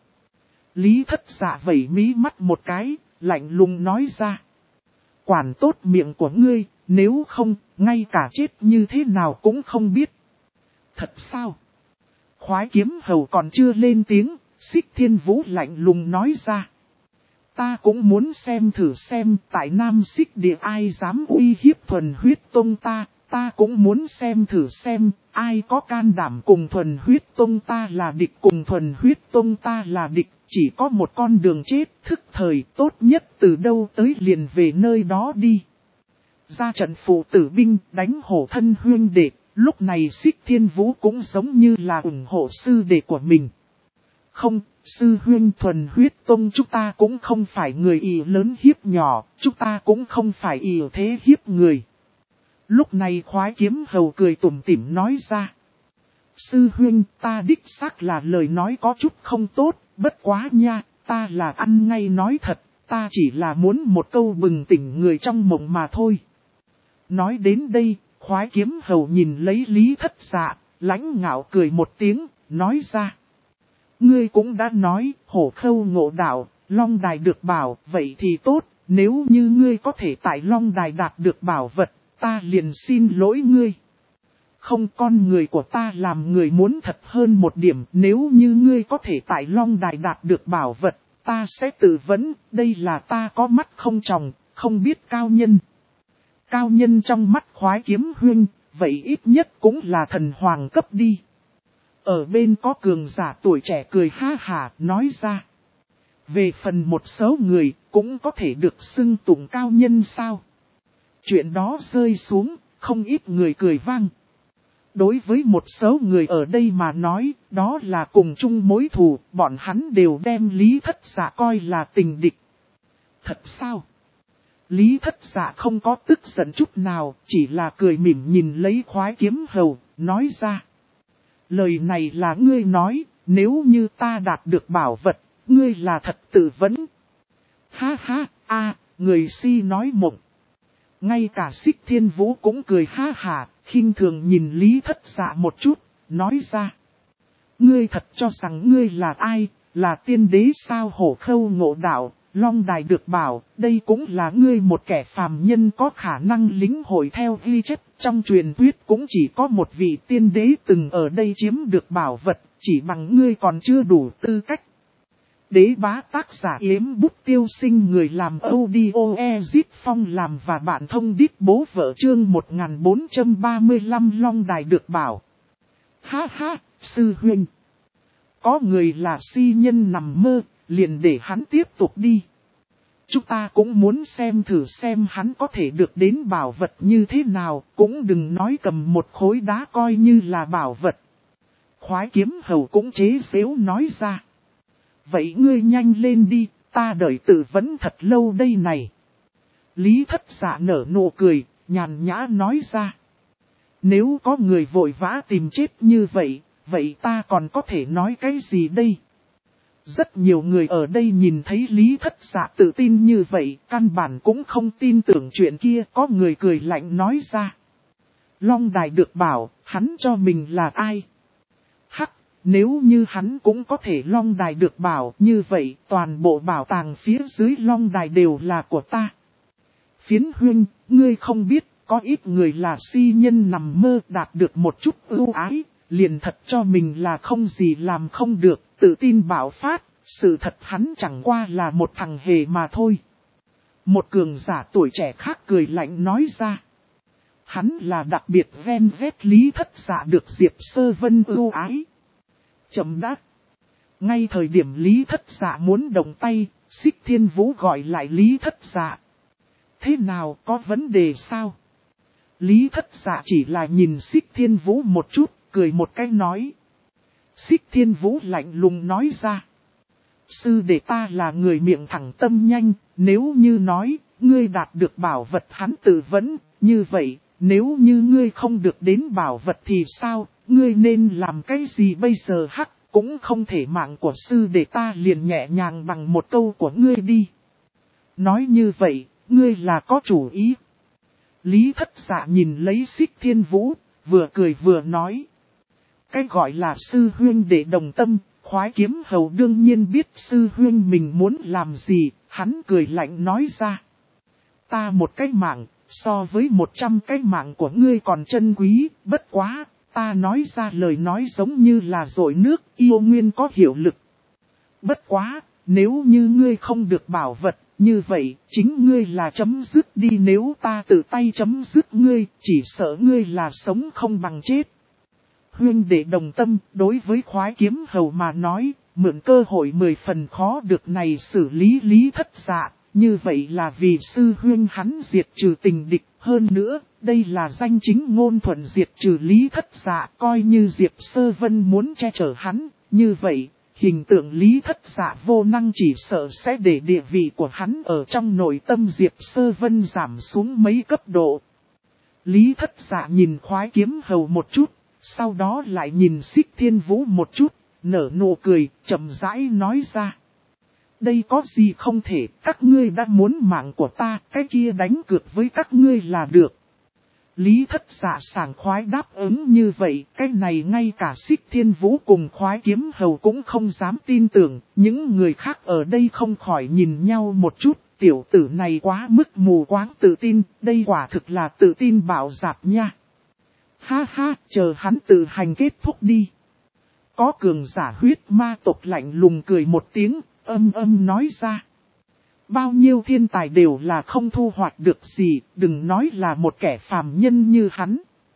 Lý Thất Dạ vẩy mí mắt một cái, lạnh lùng nói ra. Quản tốt miệng của ngươi, nếu không, ngay cả chết như thế nào cũng không biết. Thật sao? Khoái kiếm hầu còn chưa lên tiếng, Xích Thiên Vũ lạnh lùng nói ra. Ta cũng muốn xem thử xem tại Nam Xích Địa ai dám uy hiếp Thuần Huyết Tông ta cũng muốn xem thử xem ai có can đảm cùng Thuần Huyết Tông ta là địch, cùng Thuần Huyết Tông ta là địch, chỉ có một con đường chết, thức thời tốt nhất từ đâu tới liền về nơi đó đi. Ra trận phụ tử binh đánh hổ thân huyên đệ, lúc này Xích Thiên Vũ cũng giống như là ủng hộ sư đệ của mình. Không, sư huynh Thuần Huyết Tông chúng ta cũng không phải người ỷ lớn hiếp nhỏ, chúng ta cũng không phải ỷ thế hiếp người. Lúc này khoái kiếm hầu cười tủm tỉm nói ra. Sư huynh ta đích xác là lời nói có chút không tốt, bất quá nha, ta là ăn ngay nói thật, ta chỉ là muốn một câu bừng tỉnh người trong mộng mà thôi. Nói đến đây, khoái kiếm hầu nhìn lấy Lý Thất Dạ, lãnh ngạo cười một tiếng, nói ra. Ngươi cũng đã nói, hổ khâu ngộ đạo, Long Đài được bảo, vậy thì tốt, nếu như ngươi có thể tại Long Đài đạt được bảo vật, ta liền xin lỗi ngươi. Không, con người của ta làm người muốn thật hơn một điểm, nếu như ngươi có thể tại Long Đài đạt được bảo vật, ta sẽ tự vấn, đây là ta có mắt không tròng, không biết cao nhân. Cao nhân trong mắt khoái kiếm huynh, vậy ít nhất cũng là thần hoàng cấp đi. Ở bên có cường giả tuổi trẻ cười ha hả nói ra. Về phần một số người cũng có thể được xưng tụng cao nhân sao. Chuyện đó rơi xuống, không ít người cười vang. Đối với một số người ở đây mà nói, đó là cùng chung mối thù, bọn hắn đều đem Lý Thất Dạ coi là tình địch. Thật sao? Lý Thất Dạ không có tức giận chút nào, chỉ là cười mỉm nhìn lấy khoái kiếm hầu, nói ra. Lời này là ngươi nói, nếu như ta đạt được bảo vật, ngươi là thật tự vấn. Ha ha, người si nói mộng. Ngay cả Xích Thiên Vũ cũng cười ha hả, khinh thường nhìn Lý Thất Dạ một chút, nói ra. Ngươi thật cho rằng ngươi là ai, là tiên đế sao? Hổ khâu ngộ đạo, Long Đài được bảo, đây cũng là ngươi một kẻ phàm nhân có khả năng lĩnh hội theo ghi chép. Trong truyền thuyết cũng chỉ có một vị tiên đế từng ở đây chiếm được bảo vật, chỉ bằng ngươi còn chưa đủ tư cách. Đế bá tác giả Yếm Bút Tiêu Sinh, người làm audio Ezit Phong làm và bạn thông đít bố vợ chương 1435 Long Đài được bảo. Ha ha, sư huynh. Có người là si nhân nằm mơ, liền để hắn tiếp tục đi. Chúng ta cũng muốn xem thử xem hắn có thể được đến bảo vật như thế nào, cũng đừng nói cầm một khối đá coi như là bảo vật. Khoái kiếm hầu cũng chế giễu nói ra. Vậy ngươi nhanh lên đi, ta đợi tự vấn thật lâu đây này. Lý Thất Dạ nở nụ cười, nhàn nhã nói ra. Nếu có người vội vã tìm chết như vậy, vậy ta còn có thể nói cái gì đây? Rất nhiều người ở đây nhìn thấy Lý Thất Dạ tự tin như vậy, căn bản cũng không tin tưởng chuyện kia, có người cười lạnh nói ra. Long Đài được bảo, hắn cho mình là ai? Hắc, nếu như hắn cũng có thể Long Đài được bảo, như vậy toàn bộ bảo tàng phía dưới Long Đài đều là của ta. Phiến huynh, ngươi không biết, có ít người là si nhân nằm mơ đạt được một chút ưu ái, liền thật cho mình là không gì làm không được, tự tin bạo phát, sự thật hắn chẳng qua là một thằng hề mà thôi. Một cường giả tuổi trẻ khác cười lạnh nói ra. Hắn là đặc biệt ven vét Lý Thất Dạ được Diệp Sơ Vân ưu ái. Chậm đã. Ngay thời điểm Lý Thất Dạ muốn động tay, Xích Thiên Vũ gọi lại Lý Thất Dạ. Thế nào, có vấn đề sao? Lý Thất Dạ chỉ là nhìn Xích Thiên Vũ một chút, cười một cái nói. Xích Thiên Vũ lạnh lùng nói ra. Sư đệ ta là người miệng thẳng tâm nhanh, nếu như nói, ngươi đạt được bảo vật hắn tự vấn, như vậy, nếu như ngươi không được đến bảo vật thì sao, ngươi nên làm cái gì bây giờ hắc, cũng không thể mạng của sư đệ ta liền nhẹ nhàng bằng một câu của ngươi đi. Nói như vậy, ngươi là có chủ ý. Lý Thất Dạ nhìn lấy Xích Thiên Vũ, vừa cười vừa nói. Cái gọi là sư huynh đệ đồng tâm, Khoái Kiếm Hầu đương nhiên biết sư huynh mình muốn làm gì, hắn cười lạnh nói ra. Ta một cái mạng, so với 100 cái mạng của ngươi còn chân quý, bất quá, ta nói ra lời nói giống như là dội nước, yêu nguyên có hiệu lực. Bất quá, nếu như ngươi không được bảo vật, như vậy, chính ngươi là chấm dứt đi, nếu ta tự tay chấm dứt ngươi, chỉ sợ ngươi là sống không bằng chết. Huynh đệ đồng tâm, đối với Khoái Kiếm Hầu mà nói, mượn cơ hội 10 phần khó được này xử lý Lý Thất Dạ, như vậy là vì sư huynh hắn diệt trừ tình địch, hơn nữa, đây là danh chính ngôn thuận diệt trừ Lý Thất Dạ, coi như Diệp Sơ Vân muốn che chở hắn, như vậy, hình tượng Lý Thất Dạ vô năng chỉ sợ sẽ để địa vị của hắn ở trong nội tâm Diệp Sơ Vân giảm xuống mấy cấp độ. Lý Thất Dạ nhìn Khoái Kiếm Hầu một chút, sau đó lại nhìn Xích Thiên Vũ một chút, nở nụ cười, chậm rãi nói ra. Đây có gì không thể, các ngươi đã muốn mạng của ta, cái kia đánh cược với các ngươi là được. Lý Thất Dạ sảng khoái đáp ứng như vậy, cái này ngay cả Xích Thiên Vũ cùng Khoái Kiếm Hầu cũng không dám tin tưởng, những người khác ở đây không khỏi nhìn nhau một chút, tiểu tử này quá mức mù quáng tự tin, đây quả thực là tự tin bạo dạp nha. Ha ha, chờ hắn tự hành kết thúc đi. Có cường giả huyết ma tộc lạnh lùng cười một tiếng, âm nói ra. Bao nhiêu thiên tài đều là không thu hoạch được gì, đừng nói là một kẻ phàm nhân như hắn.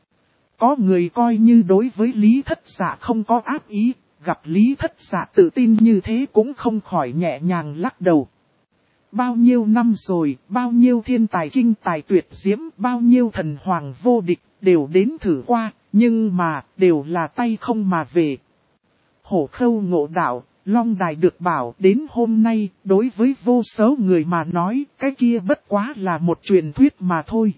Có người coi như đối với Lý Thất Dạ không có ác ý, gặp Lý Thất Dạ tự tin như thế cũng không khỏi nhẹ nhàng lắc đầu. Bao nhiêu năm rồi, bao nhiêu thiên tài kinh tài tuyệt diễm, bao nhiêu thần hoàng vô địch, đều đến thử qua, nhưng mà, đều là tay không mà về. Hổ Khâu ngộ đạo, Long Đài được bảo đến hôm nay, đối với vô số người mà nói, cái kia bất quá là một truyền thuyết mà thôi.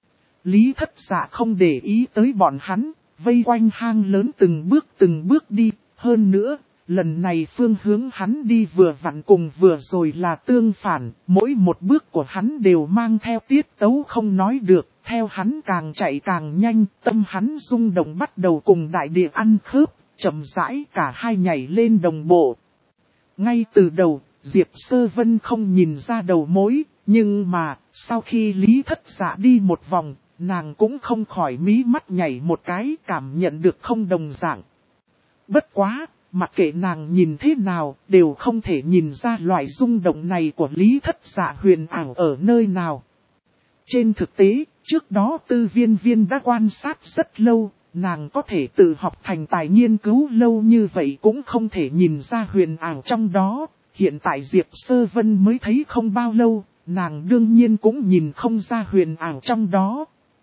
Lý Thất Dạ không để ý tới bọn hắn, vây quanh hang lớn từng bước đi, hơn nữa, lần này phương hướng hắn đi vừa vặn cùng vừa rồi là tương phản, mỗi một bước của hắn đều mang theo tiết tấu không nói được, theo hắn càng chạy càng nhanh, tâm hắn rung động bắt đầu cùng đại địa ăn khớp, chậm rãi cả hai nhảy lên đồng bộ. Ngay từ đầu, Diệp Sơ Vân không nhìn ra đầu mối, nhưng mà, sau khi Lý Thất Dạ đi một vòng, nàng cũng không khỏi mí mắt nhảy một cái, cảm nhận được không đồng dạng. Bất quá, mặc kệ nàng nhìn thế nào, đều không thể nhìn ra loại rung động này của Lý Thất Dạ huyền ảo ở nơi nào. Trên thực tế, trước đó Tư Viên Viên đã quan sát rất lâu, nàng có thể tự học thành tài nghiên cứu lâu như vậy cũng không thể nhìn ra huyền ảo trong đó. Hiện tại Diệp Sơ Vân mới thấy không bao lâu, nàng đương nhiên cũng nhìn không ra huyền ảo trong đó.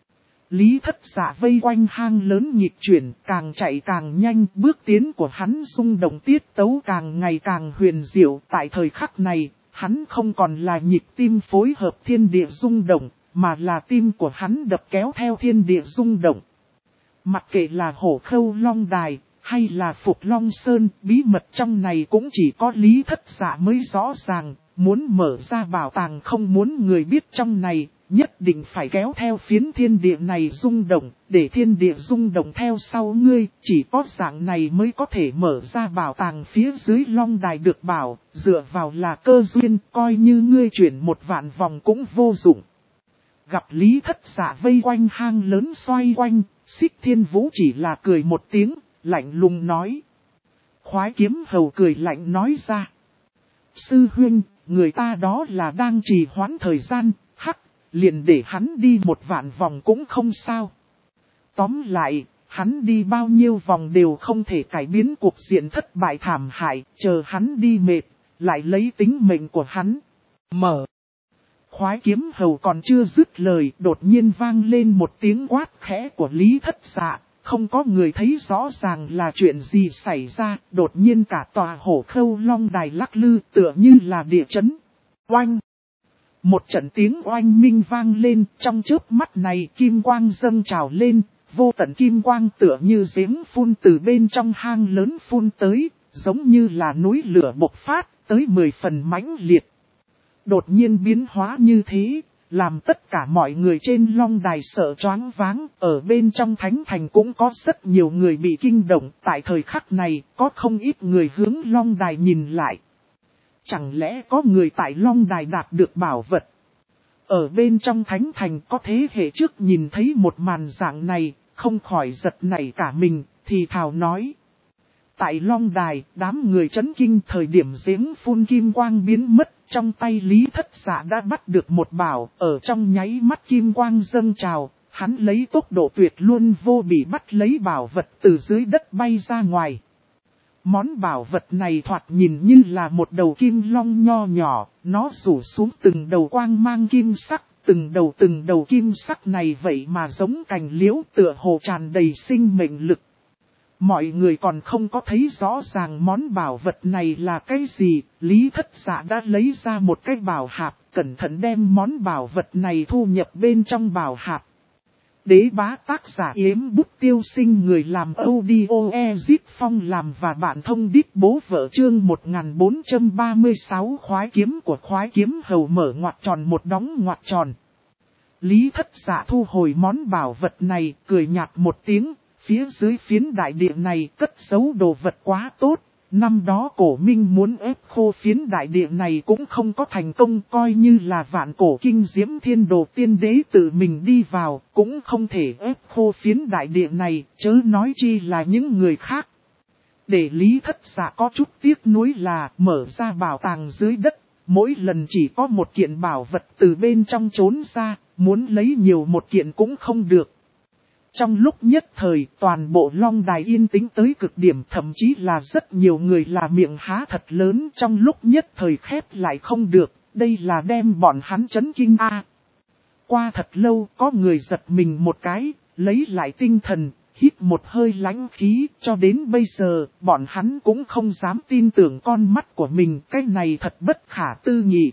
Lý Thất Dạ vây quanh hang lớn nhịp chuyển, càng chạy càng nhanh, bước tiến của hắn rung động tiết tấu càng ngày càng huyền diệu. Tại thời khắc này, hắn không còn là nhịp tim phối hợp thiên địa rung động, mà là tim của hắn đập kéo theo thiên địa rung động. Mặc kệ là Hổ Khâu Long Đài, hay là Phục Long Sơn, bí mật trong này cũng chỉ có Lý Thất Dạ mới rõ ràng, muốn mở ra bảo tàng không muốn người biết trong này. Nhất định phải kéo theo phiến thiên địa này rung động, để thiên địa rung động theo sau ngươi, chỉ có dạng này mới có thể mở ra bảo tàng phía dưới Long Đài được bảo, dựa vào là cơ duyên, coi như ngươi chuyển một vạn vòng cũng vô dụng. Gặp Lý Thất Dạ vây quanh hang lớn xoay quanh, Xích Thiên Vũ chỉ là cười một tiếng, lạnh lùng nói. Khoái Kiếm Hầu cười lạnh nói ra. Sư huynh, người ta đó là đang trì hoãn thời gian, liền để hắn đi một vạn vòng cũng không sao. Tóm lại, hắn đi bao nhiêu vòng đều không thể cải biến cuộc diện thất bại thảm hại, chờ hắn đi mệt, lại lấy tính mệnh của hắn. Mở. Khoái kiếm hầu còn chưa dứt lời, đột nhiên vang lên một tiếng quát khẽ của Lý Thất Dạ. Không có người thấy rõ ràng là chuyện gì xảy ra, đột nhiên cả tòa Hổ Khâu Long Đài lắc lư tựa như là địa chấn. Oanh! Một trận tiếng oanh minh vang lên, trong chớp mắt này kim quang dâng trào lên, vô tận kim quang tựa như giếng phun từ bên trong hang lớn phun tới, giống như là núi lửa bộc phát, tới 10 phần mãnh liệt. Đột nhiên biến hóa như thế, làm tất cả mọi người trên Long Đài sợ choáng váng, ở bên trong Thánh Thành cũng có rất nhiều người bị kinh động, tại thời khắc này có không ít người hướng Long Đài nhìn lại. Chẳng lẽ có người tại Long Đài đạt được bảo vật? Ở bên trong Thánh Thành có thế hệ trước nhìn thấy một màn dạng này, không khỏi giật nảy cả mình, thì thào nói. Tại Long Đài, đám người chấn kinh thời điểm giếng phun kim quang biến mất, trong tay Lý Thất Dạ đã bắt được một bảo, ở trong nháy mắt kim quang dâng trào, hắn lấy tốc độ tuyệt luôn vô bị bắt lấy bảo vật từ dưới đất bay ra ngoài. Món bảo vật này thoạt nhìn như là một đầu kim long nho nhỏ, nó rủ xuống từng đầu quang mang kim sắc, từng đầu kim sắc này vậy mà giống cành liễu tựa hồ tràn đầy sinh mệnh lực. Mọi người còn không có thấy rõ ràng món bảo vật này là cái gì, Lý Thất Dạ đã lấy ra một cái bảo hạp, cẩn thận đem món bảo vật này thu nhập bên trong bảo hạp. Đế bá tác giả Yếm Bút Tiêu Sinh, người làm audio Ezip Phong làm và bạn thông đít bố vợ, chương 1436 khoái kiếm của khoái kiếm hầu mở ngoặc tròn một đóng ngoặc tròn. Lý Thất Dạ thu hồi món bảo vật này, cười nhạt một tiếng, phía dưới phiến đại địa này cất giấu đồ vật quá tốt. Năm đó Cổ Minh muốn ép khô phiến đại địa này cũng không có thành công, coi như là vạn cổ kinh diễm thiên đồ tiên đế tự mình đi vào, cũng không thể ép khô phiến đại địa này, chớ nói chi là những người khác. Để Lý Thất Dạ có chút tiếc nuối là mở ra bảo tàng dưới đất, mỗi lần chỉ có một kiện bảo vật từ bên trong trốn ra, muốn lấy nhiều một kiện cũng không được. Trong lúc nhất thời, toàn bộ Long Đài yên tĩnh tới cực điểm, thậm chí là rất nhiều người là miệng há thật lớn, trong lúc nhất thời khép lại không được, đây là đem bọn hắn chấn kinh a. Qua thật lâu, có người giật mình một cái, lấy lại tinh thần, hít một hơi lãnh khí, cho đến bây giờ, bọn hắn cũng không dám tin tưởng con mắt của mình, cái này thật bất khả tư nghị.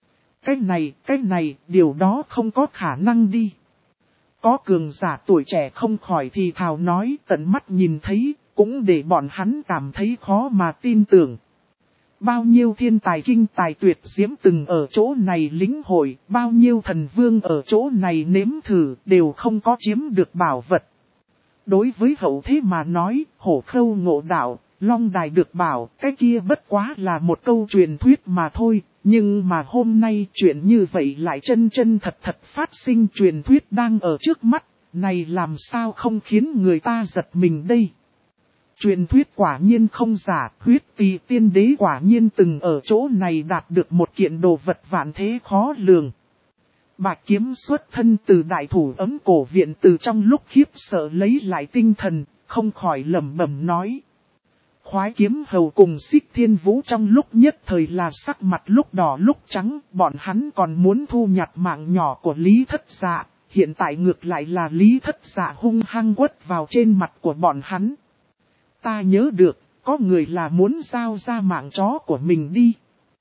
Cái này, điều đó không có khả năng đi. Có cường giả tuổi trẻ không khỏi thì thào nói, tận mắt nhìn thấy, cũng để bọn hắn cảm thấy khó mà tin tưởng. Bao nhiêu thiên tài kinh tài tuyệt diễm từng ở chỗ này lĩnh hội, bao nhiêu thần vương ở chỗ này nếm thử, đều không có chiếm được bảo vật. Đối với hậu thế mà nói, Hổ Khâu ngộ đạo, Long Đài được bảo, cái kia bất quá là một câu truyền thuyết mà thôi. Nhưng mà hôm nay chuyện như vậy lại chân chân thật thật phát sinh, truyền thuyết đang ở trước mắt, này làm sao không khiến người ta giật mình đây. Truyền thuyết quả nhiên không giả, huyết tỳ tiên đế quả nhiên từng ở chỗ này đạt được một kiện đồ vật vạn thế khó lường. Bạch kiếm xuất thân từ đại thủ ấm cổ viện, từ trong lúc khiếp sợ lấy lại tinh thần, không khỏi lẩm bẩm nói. Khoái kiếm hầu cùng Xích Thiên Vũ trong lúc nhất thời là sắc mặt lúc đỏ lúc trắng, bọn hắn còn muốn thu nhặt mạng nhỏ của Lý Thất Dạ, hiện tại ngược lại là Lý Thất Dạ hung hăng quất vào trên mặt của bọn hắn. Ta nhớ được, có người là muốn giao ra mạng chó của mình đi.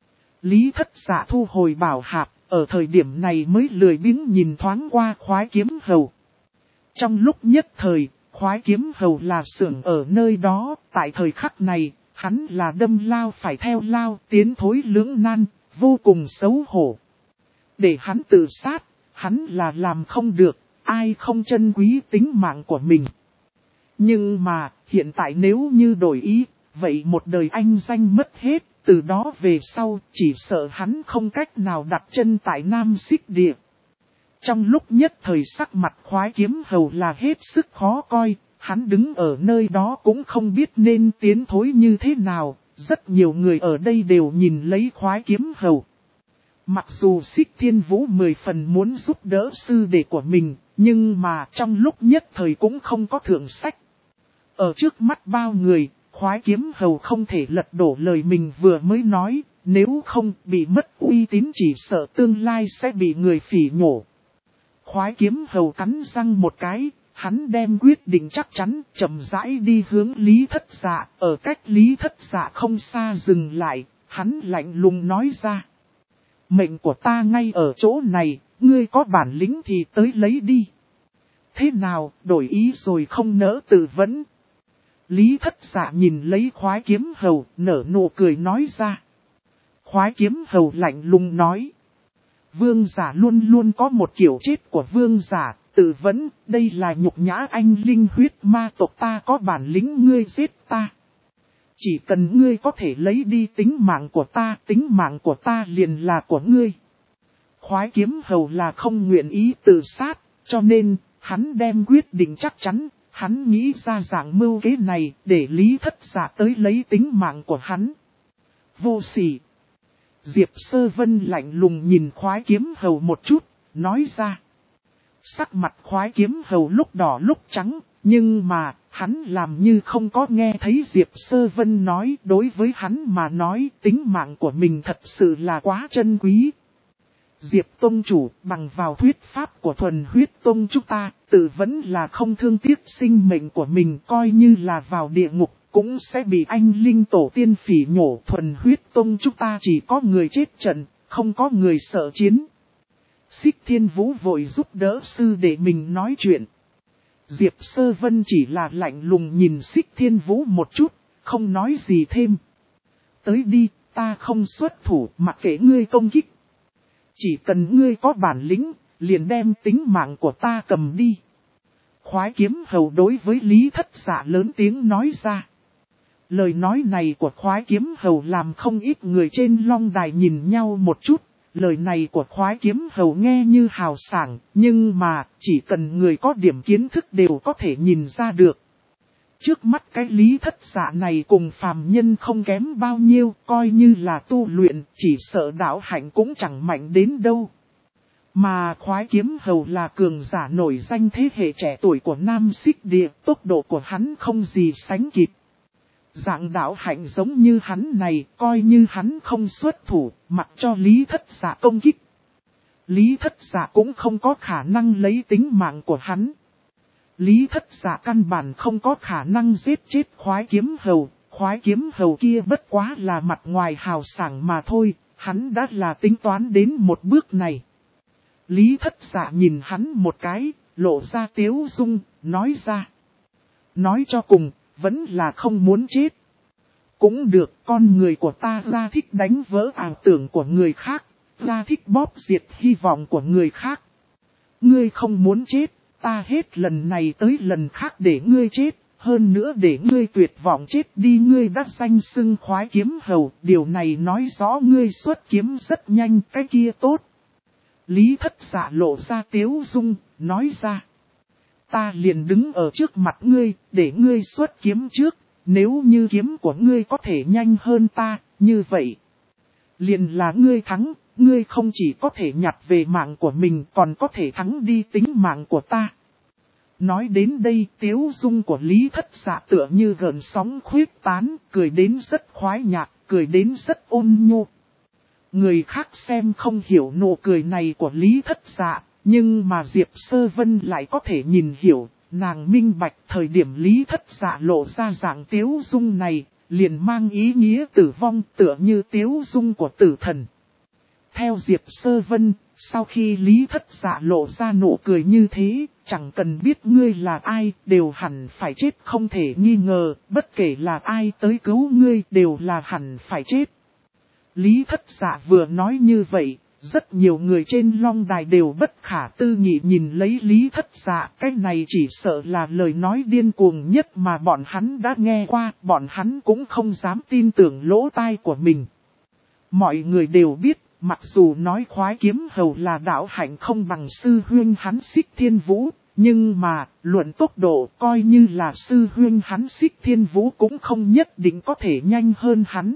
Lý Thất Dạ thu hồi bảo hạp, ở thời điểm này mới lười biếng nhìn thoáng qua khoái kiếm hầu. Trong lúc nhất thời, khoái kiếm hầu là sưởng ở nơi đó, tại thời khắc này, hắn là đâm lao phải theo lao, tiến thối lưỡng nan, vô cùng xấu hổ. Để hắn tự sát, hắn là làm không được, ai không trân quý tính mạng của mình. Nhưng mà, hiện tại nếu như đổi ý, vậy một đời anh danh mất hết, từ đó về sau, chỉ sợ hắn không cách nào đặt chân tại Nam Xích Địa. Trong lúc nhất thời sắc mặt khoái kiếm hầu là hết sức khó coi, hắn đứng ở nơi đó cũng không biết nên tiến thối như thế nào, rất nhiều người ở đây đều nhìn lấy khoái kiếm hầu. Mặc dù Xích Thiên Vũ 10 phần muốn giúp đỡ sư đệ của mình, nhưng mà trong lúc nhất thời cũng không có thượng sách. Ở trước mắt bao người, khoái kiếm hầu không thể lật đổ lời mình vừa mới nói, nếu không bị mất uy tín chỉ sợ tương lai sẽ bị người phỉ nhổ. Khoái kiếm hầu cắn răng một cái, hắn đem quyết định chắc chắn chậm rãi đi hướng Lý Thất Dạ, ở cách Lý Thất Dạ không xa dừng lại, hắn lạnh lùng nói ra. Mệnh của ta ngay ở chỗ này, ngươi có bản lĩnh thì tới lấy đi. Thế nào, đổi ý rồi không nỡ tự vấn. Lý Thất Dạ nhìn lấy khoái kiếm hầu, nở nụ cười nói ra. Khoái kiếm hầu lạnh lùng nói. Vương giả luôn luôn có một kiểu chết của vương giả, tự vấn, đây là nhục nhã anh linh huyết ma tộc ta, có bản lĩnh ngươi giết ta. Chỉ cần ngươi có thể lấy đi tính mạng của ta liền là của ngươi. Khoái kiếm hầu là không nguyện ý tự sát, cho nên, hắn đem quyết định chắc chắn, hắn nghĩ ra dạng mưu kế này để Lý Thất Dạ tới lấy tính mạng của hắn. Vô sỉ. Diệp Sơ Vân lạnh lùng nhìn khoái kiếm hầu một chút, nói ra. Sắc mặt khoái kiếm hầu lúc đỏ lúc trắng, nhưng mà, hắn làm như không có nghe thấy Diệp Sơ Vân nói. Đối với hắn mà nói, tính mạng của mình thật sự là quá trân quý. Diệp Tông Chủ, bằng vào thuyết pháp của thuần huyết Tông chúng ta, tự vẫn là không thương tiếc sinh mệnh của mình, coi như là vào địa ngục, cũng sẽ bị anh linh tổ tiên phỉ nhổ. Thuần huyết Tông chúng ta chỉ có người chết trận, không có người sợ chiến. Xích Thiên Vũ vội giúp đỡ sư để mình nói chuyện. Diệp Sơ Vân chỉ là lạnh lùng nhìn Xích Thiên Vũ một chút, không nói gì thêm. Tới đi, ta không xuất thủ, mặc kệ ngươi công kích. Chỉ cần ngươi có bản lĩnh, liền đem tính mạng của ta cầm đi. Khoái kiếm hầu đối với Lý Thất Dạ lớn tiếng nói ra. Lời nói này của khoái kiếm hầu làm không ít người trên long đài nhìn nhau một chút. Lời này của khoái kiếm hầu nghe như hào sảng, nhưng mà chỉ cần người có điểm kiến thức đều có thể nhìn ra được. Trước mắt cái Lý Thất Dạ này cùng phàm nhân không kém bao nhiêu, coi như là tu luyện, chỉ sợ đạo hạnh cũng chẳng mạnh đến đâu. Mà khoái kiếm hầu là cường giả nổi danh thế hệ trẻ tuổi của Nam Xích Địa, tốc độ của hắn không gì sánh kịp. Dạng đạo hạnh giống như hắn này, coi như hắn không xuất thủ, mặc cho Lý Thất Dạ công kích. Lý Thất Dạ cũng không có khả năng lấy tính mạng của hắn. Lý Thất Dạ căn bản không có khả năng giết chết khoái kiếm hầu kia bất quá là mặt ngoài hào sảng mà thôi, hắn đã là tính toán đến một bước này. Lý Thất Dạ nhìn hắn một cái, lộ ra tiếu dung, nói ra. Nói cho cùng, vẫn là không muốn chết. Cũng được, con người của ta ra thích đánh vỡ ảo tưởng của người khác, ra thích bóp diệt hy vọng của người khác. Ngươi không muốn chết, ta hết lần này tới lần khác để ngươi chết, hơn nữa để ngươi tuyệt vọng chết đi. Ngươi đã danh xưng khoái kiếm hầu, điều này nói rõ ngươi xuất kiếm rất nhanh, cái kia tốt. Lý Thất Dạ lộ ra tiếu dung, nói ra. Ta liền đứng ở trước mặt ngươi, để ngươi xuất kiếm trước, nếu như kiếm của ngươi có thể nhanh hơn ta, như vậy. Liền là ngươi thắng, ngươi không chỉ có thể nhặt về mạng của mình, còn có thể thắng đi tính mạng của ta. Nói đến đây, tiếu dung của Lý Thất Dạ tựa như gợn sóng khuyết tán, cười đến rất khoái nhạc, cười đến rất ôn nhu. Người khác xem không hiểu nụ cười này của Lý Thất Dạ, nhưng mà Diệp Sơ Vân lại có thể nhìn hiểu, nàng minh bạch thời điểm Lý Thất Dạ lộ ra dạng tiếu dung này, liền mang ý nghĩa tử vong tựa như tiếu dung của tử thần. Theo Diệp Sơ Vân, sau khi Lý Thất Dạ lộ ra nụ cười như thế, chẳng cần biết ngươi là ai, đều hẳn phải chết không thể nghi ngờ, bất kể là ai tới cứu ngươi đều là hẳn phải chết. Lý Thất Dạ vừa nói như vậy, rất nhiều người trên long đài đều bất khả tư nghị nhìn lấy Lý Thất Dạ. Cái này chỉ sợ là lời nói điên cuồng nhất mà bọn hắn đã nghe qua, bọn hắn cũng không dám tin tưởng lỗ tai của mình. Mọi người đều biết, mặc dù nói khoái kiếm hầu là đạo hạnh không bằng sư huynh hắn Xích Thiên Vũ, nhưng mà, luận tốc độ coi như là sư huynh hắn Xích Thiên Vũ cũng không nhất định có thể nhanh hơn hắn.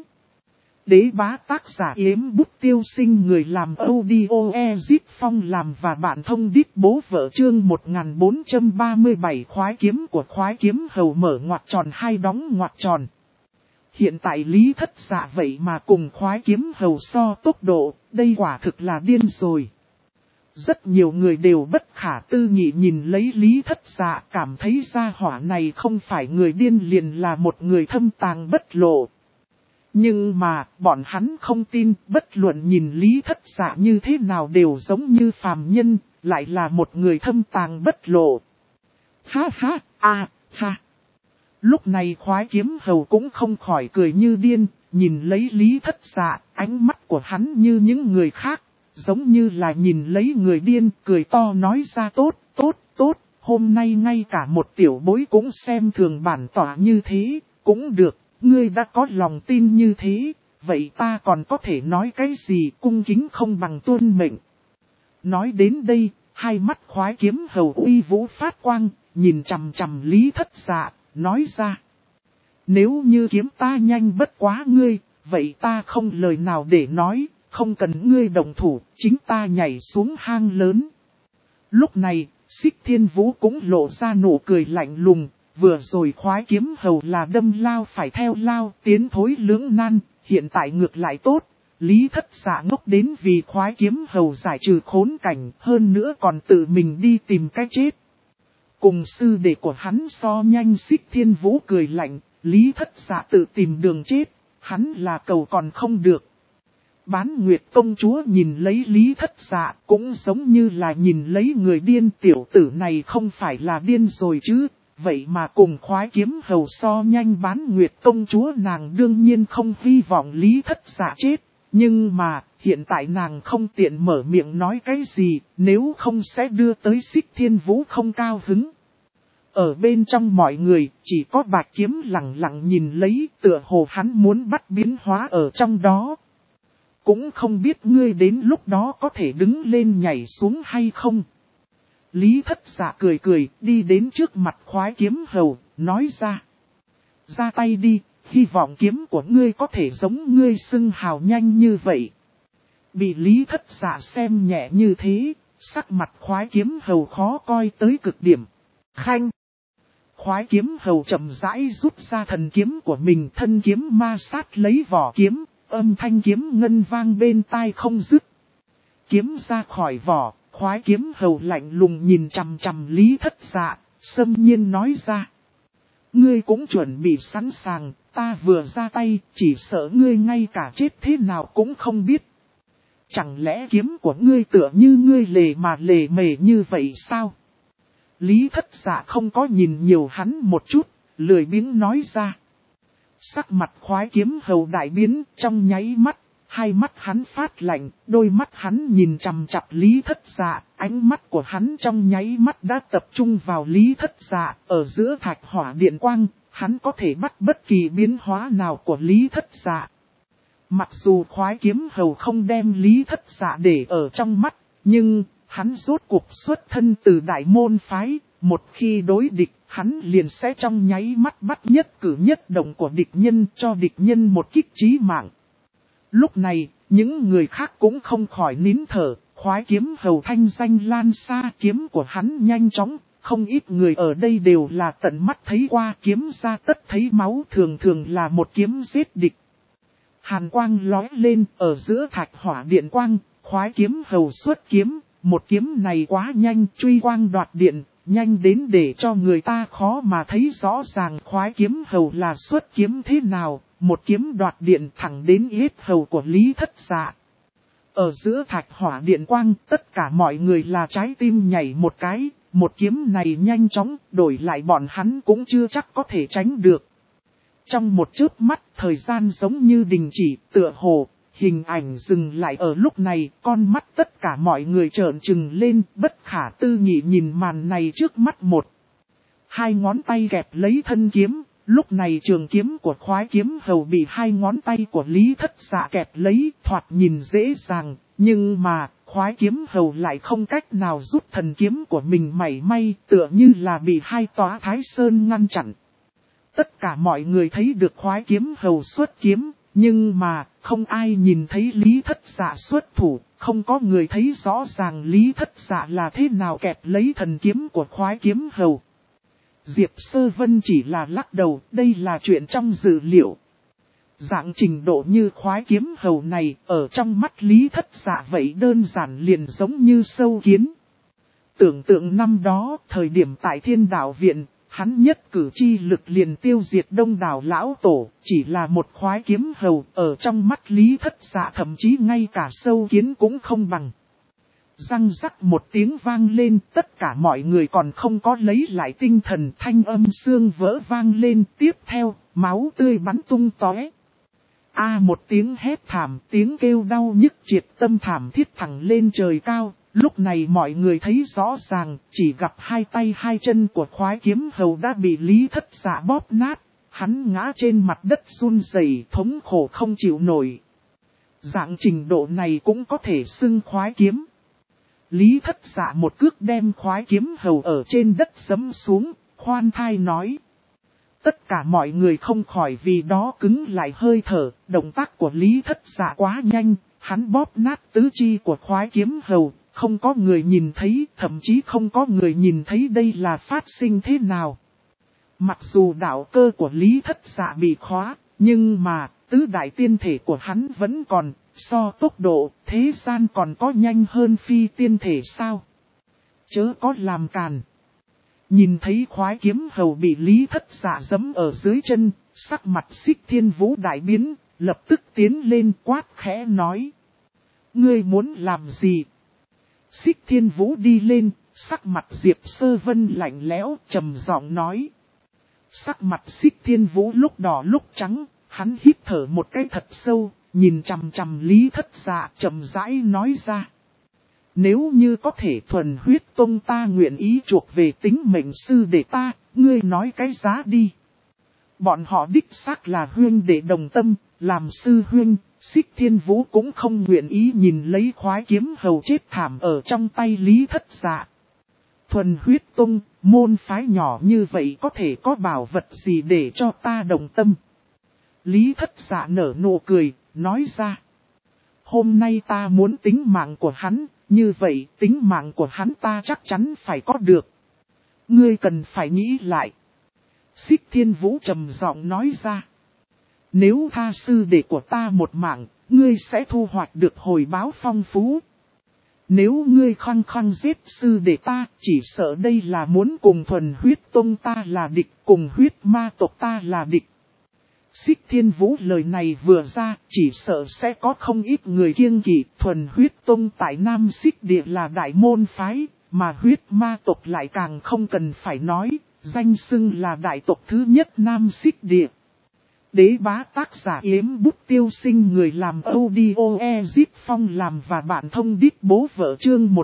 Đế bá tác giả Yếm Bút Tiêu Sinh, người làm audio Ezip Phong làm và bạn thông đít bố vợ chương 1437. Khoái kiếm của khoái kiếm hầu mở ngoặc tròn hai đóng ngoặc tròn. hiện tại Lý Thất Dạ vậy mà cùng khoái kiếm hầu so tốc độ, đây quả thực là điên rồi. Rất nhiều người đều bất khả tư nghị nhìn lấy Lý Thất Dạ, cảm thấy gia hỏa này không phải người điên liền là một người thâm tàng bất lộ. Nhưng mà, bọn hắn không tin, bất luận nhìn Lý Thất Dạ như thế nào đều giống như phàm nhân, lại là một người thâm tàng bất lộ. Ha ha, ha. Lúc này khoái kiếm hầu cũng không khỏi cười như điên, nhìn lấy Lý Thất Dạ, ánh mắt của hắn như những người khác, giống như là nhìn lấy người điên, cười to nói ra tốt, hôm nay ngay cả một tiểu bối cũng xem thường bản tỏa như thế, cũng được, ngươi đã có lòng tin như thế, vậy ta còn có thể nói cái gì, cung kính không bằng tuân mệnh. Nói đến đây, hai mắt khoái kiếm hầu uy vũ phát quang, nhìn chằm chằm Lý Thất Dạ, nói ra. Nếu như kiếm ta nhanh bất quá ngươi, vậy ta không lời nào để nói, không cần ngươi đồng thủ, chính ta nhảy xuống hang lớn. Lúc này, Xích Thiên Vũ cũng lộ ra nụ cười lạnh lùng, vừa rồi khoái kiếm hầu là đâm lao phải theo lao, tiến thối lưỡng nan, hiện tại ngược lại tốt. Lý Thất Dạ ngốc đến vì khoái kiếm hầu giải trừ khốn cảnh, hơn nữa còn tự mình đi tìm cái chết. Cùng sư đệ của hắn so nhanh, Xích Thiên Vũ cười lạnh, Lý Thất Dạ tự tìm đường chết, hắn là cầu còn không được. Bán Nguyệt công chúa nhìn lấy Lý Thất Dạ cũng giống như là nhìn lấy người điên, tiểu tử này không phải là điên rồi chứ, vậy mà cùng khoái kiếm hầu so nhanh. Bán Nguyệt công chúa nàng đương nhiên không hy vọng Lý Thất Dạ chết, nhưng mà hiện tại nàng không tiện mở miệng nói cái gì, nếu không sẽ đưa tới Xích Thiên Vũ không cao hứng. Ở bên trong mọi người, chỉ có Bạch Kiếm lặng lặng nhìn lấy, tựa hồ hắn muốn bắt biến hóa ở trong đó. Cũng không biết ngươi đến lúc đó có thể đứng lên nhảy xuống hay không. Lý Thất Dạ cười cười, đi đến trước mặt khoái kiếm hầu, nói ra. Ra tay đi, hy vọng kiếm của ngươi có thể giống ngươi xưng hào nhanh như vậy. Bị Lý Thất Dạ xem nhẹ như thế, sắc mặt khoái kiếm hầu khó coi tới cực điểm. Khanh! Khoái kiếm hầu chậm rãi rút ra thần kiếm của mình, thân kiếm ma sát lấy vỏ kiếm, âm thanh kiếm ngân vang bên tai không dứt. Kiếm ra khỏi vỏ, khoái kiếm hầu lạnh lùng nhìn chằm chằm Lý Thất Dạ, xâm nhiên nói ra. Ngươi cũng chuẩn bị sẵn sàng, ta vừa ra tay, chỉ sợ ngươi ngay cả chết thế nào cũng không biết. Chẳng lẽ kiếm của ngươi tựa như ngươi lề mà lề mề như vậy sao? Lý Thất Dạ không có nhìn nhiều hắn một chút, lười biếng nói ra. Sắc mặt khoái kiếm hầu đại biến, trong nháy mắt, hai mắt hắn phát lạnh, đôi mắt hắn nhìn chằm chằm Lý Thất Dạ, ánh mắt của hắn trong nháy mắt đã tập trung vào Lý Thất Dạ, ở giữa thạch hỏa điện quang, hắn có thể bắt bất kỳ biến hóa nào của Lý Thất Dạ. Mặc dù khoái kiếm hầu không đem Lý Thất Dạ để ở trong mắt, nhưng hắn rốt cuộc xuất thân từ đại môn phái, một khi đối địch, hắn liền sẽ trong nháy mắt bắt nhất cử nhất động của địch nhân, cho địch nhân một kích chí mạng. Lúc này, những người khác cũng không khỏi nín thở, khoái kiếm hầu thanh danh lan xa, kiếm của hắn nhanh chóng, không ít người ở đây đều là tận mắt thấy qua, kiếm ra tất thấy máu, thường thường là một kiếm giết địch. Hàn quang lói lên, ở giữa thạch hỏa điện quang, khoái kiếm hầu xuất kiếm, một kiếm này quá nhanh, truy quang đoạt điện, nhanh đến để cho người ta khó mà thấy rõ ràng khoái kiếm hầu là xuất kiếm thế nào, một kiếm đoạt điện thẳng đến yết hầu của Lý Thất Dạ. Ở giữa thạch hỏa điện quang, tất cả mọi người là trái tim nhảy một cái, một kiếm này nhanh chóng, đổi lại bọn hắn cũng chưa chắc có thể tránh được. Trong một chớp mắt, thời gian giống như đình chỉ, tựa hồ, hình ảnh dừng lại ở lúc này, con mắt tất cả mọi người trợn trừng lên, bất khả tư nghị nhìn màn này trước mắt một. Hai ngón tay kẹp lấy thân kiếm, lúc này trường kiếm của khoái kiếm hầu bị hai ngón tay của Lý Thất Dạ kẹp lấy, thoạt nhìn dễ dàng, nhưng mà, khoái kiếm hầu lại không cách nào rút thần kiếm của mình mảy may, tựa như là bị hai tòa Thái Sơn ngăn chặn. Tất cả mọi người thấy được khoái kiếm hầu xuất kiếm, nhưng mà, không ai nhìn thấy Lý Thất Dạ xuất thủ, không có người thấy rõ ràng Lý Thất Dạ là thế nào kẹp lấy thần kiếm của khoái kiếm hầu. Diệp Sơ Vân chỉ là lắc đầu, đây là chuyện trong dự liệu. Dạng trình độ như khoái kiếm hầu này ở trong mắt Lý Thất Dạ vậy đơn giản liền giống như sâu kiến. Tưởng tượng năm đó, thời điểm tại Thiên Đạo Viện, hắn nhất cử chi lực liền tiêu diệt Đông Đảo lão tổ, chỉ là một khoái kiếm hầu, ở trong mắt Lý Thất Dạ thậm chí ngay cả sâu kiến cũng không bằng. Răng rắc một tiếng vang lên, tất cả mọi người còn không có lấy lại tinh thần, thanh âm xương vỡ vang lên, tiếp theo, máu tươi bắn tung tóe. Một tiếng hét thảm, tiếng kêu đau nhức triệt tâm thảm thiết thẳng lên trời cao. Lúc này mọi người thấy rõ ràng, chỉ gặp hai tay hai chân của khoái kiếm hầu đã bị Lý Thất Dạ bóp nát. Hắn ngã trên mặt đất run rẩy, thống khổ không chịu nổi. Dạng trình độ này cũng có thể xưng khoái kiếm. Lý Thất Dạ một cước đem khoái kiếm hầu ở trên đất giẫm xuống, khoan thai nói. Tất cả mọi người không khỏi vì đó cứng lại hơi thở, động tác của Lý Thất Dạ quá nhanh, hắn bóp nát tứ chi của khoái kiếm hầu, không có người nhìn thấy, thậm chí không có người nhìn thấy đây là phát sinh thế nào. Mặc dù đạo cơ của Lý Thất Dạ bị khóa, nhưng mà, tứ đại tiên thể của hắn vẫn còn, so tốc độ, thế gian còn có nhanh hơn phi tiên thể sao? Chớ có làm càn. Nhìn thấy khoái kiếm hầu bị Lý Thất Dạ giẫm ở dưới chân, sắc mặt Xích Thiên Vũ đại biến, lập tức tiến lên quát khẽ nói. Ngươi muốn làm gì? Xích Thiên Vũ đi lên, sắc mặt Diệp Sơ Vân lạnh lẽo, trầm giọng nói. Sắc mặt Xích Thiên Vũ lúc đỏ lúc trắng, hắn hít thở một cái thật sâu, nhìn chằm chằm Lý Thất Dạ chậm rãi nói ra. Nếu như có thể thuần huyết tông ta nguyện ý chuộc về tính mệnh sư để ta, ngươi nói cái giá đi. Bọn họ đích xác là huyên đệ đồng tâm, làm sư huyên, Xích Thiên Vũ cũng không nguyện ý nhìn lấy khoái kiếm hầu chết thảm ở trong tay Lý Thất Dạ. Thuần huyết tông, môn phái nhỏ như vậy có thể có bảo vật gì để cho ta đồng tâm. Lý Thất Dạ nở nụ cười, nói ra. Hôm nay ta muốn tính mạng của hắn, như vậy tính mạng của hắn ta chắc chắn phải có được. Ngươi cần phải nghĩ lại. Xích Thiên Vũ trầm giọng nói ra. Nếu tha sư đệ của ta một mạng, ngươi sẽ thu hoạch được hồi báo phong phú. Nếu ngươi khăng khăng giết sư đệ ta, chỉ sợ đây là muốn cùng thuần huyết tông ta là địch, cùng huyết ma tộc ta là địch. Xích Thiên Vũ lời này vừa ra, chỉ sợ sẽ có không ít người kiêng kỵ. Thuần huyết tông tại Nam Xích Địa là đại môn phái, mà huyết ma tộc lại càng không cần phải nói, danh xưng là đại tộc thứ nhất Nam Xích Địa. Đế bá tác giả Yếm Bút Tiêu Sinh, người làm audio Ezip Phong làm và bản thông đít bố vợ chương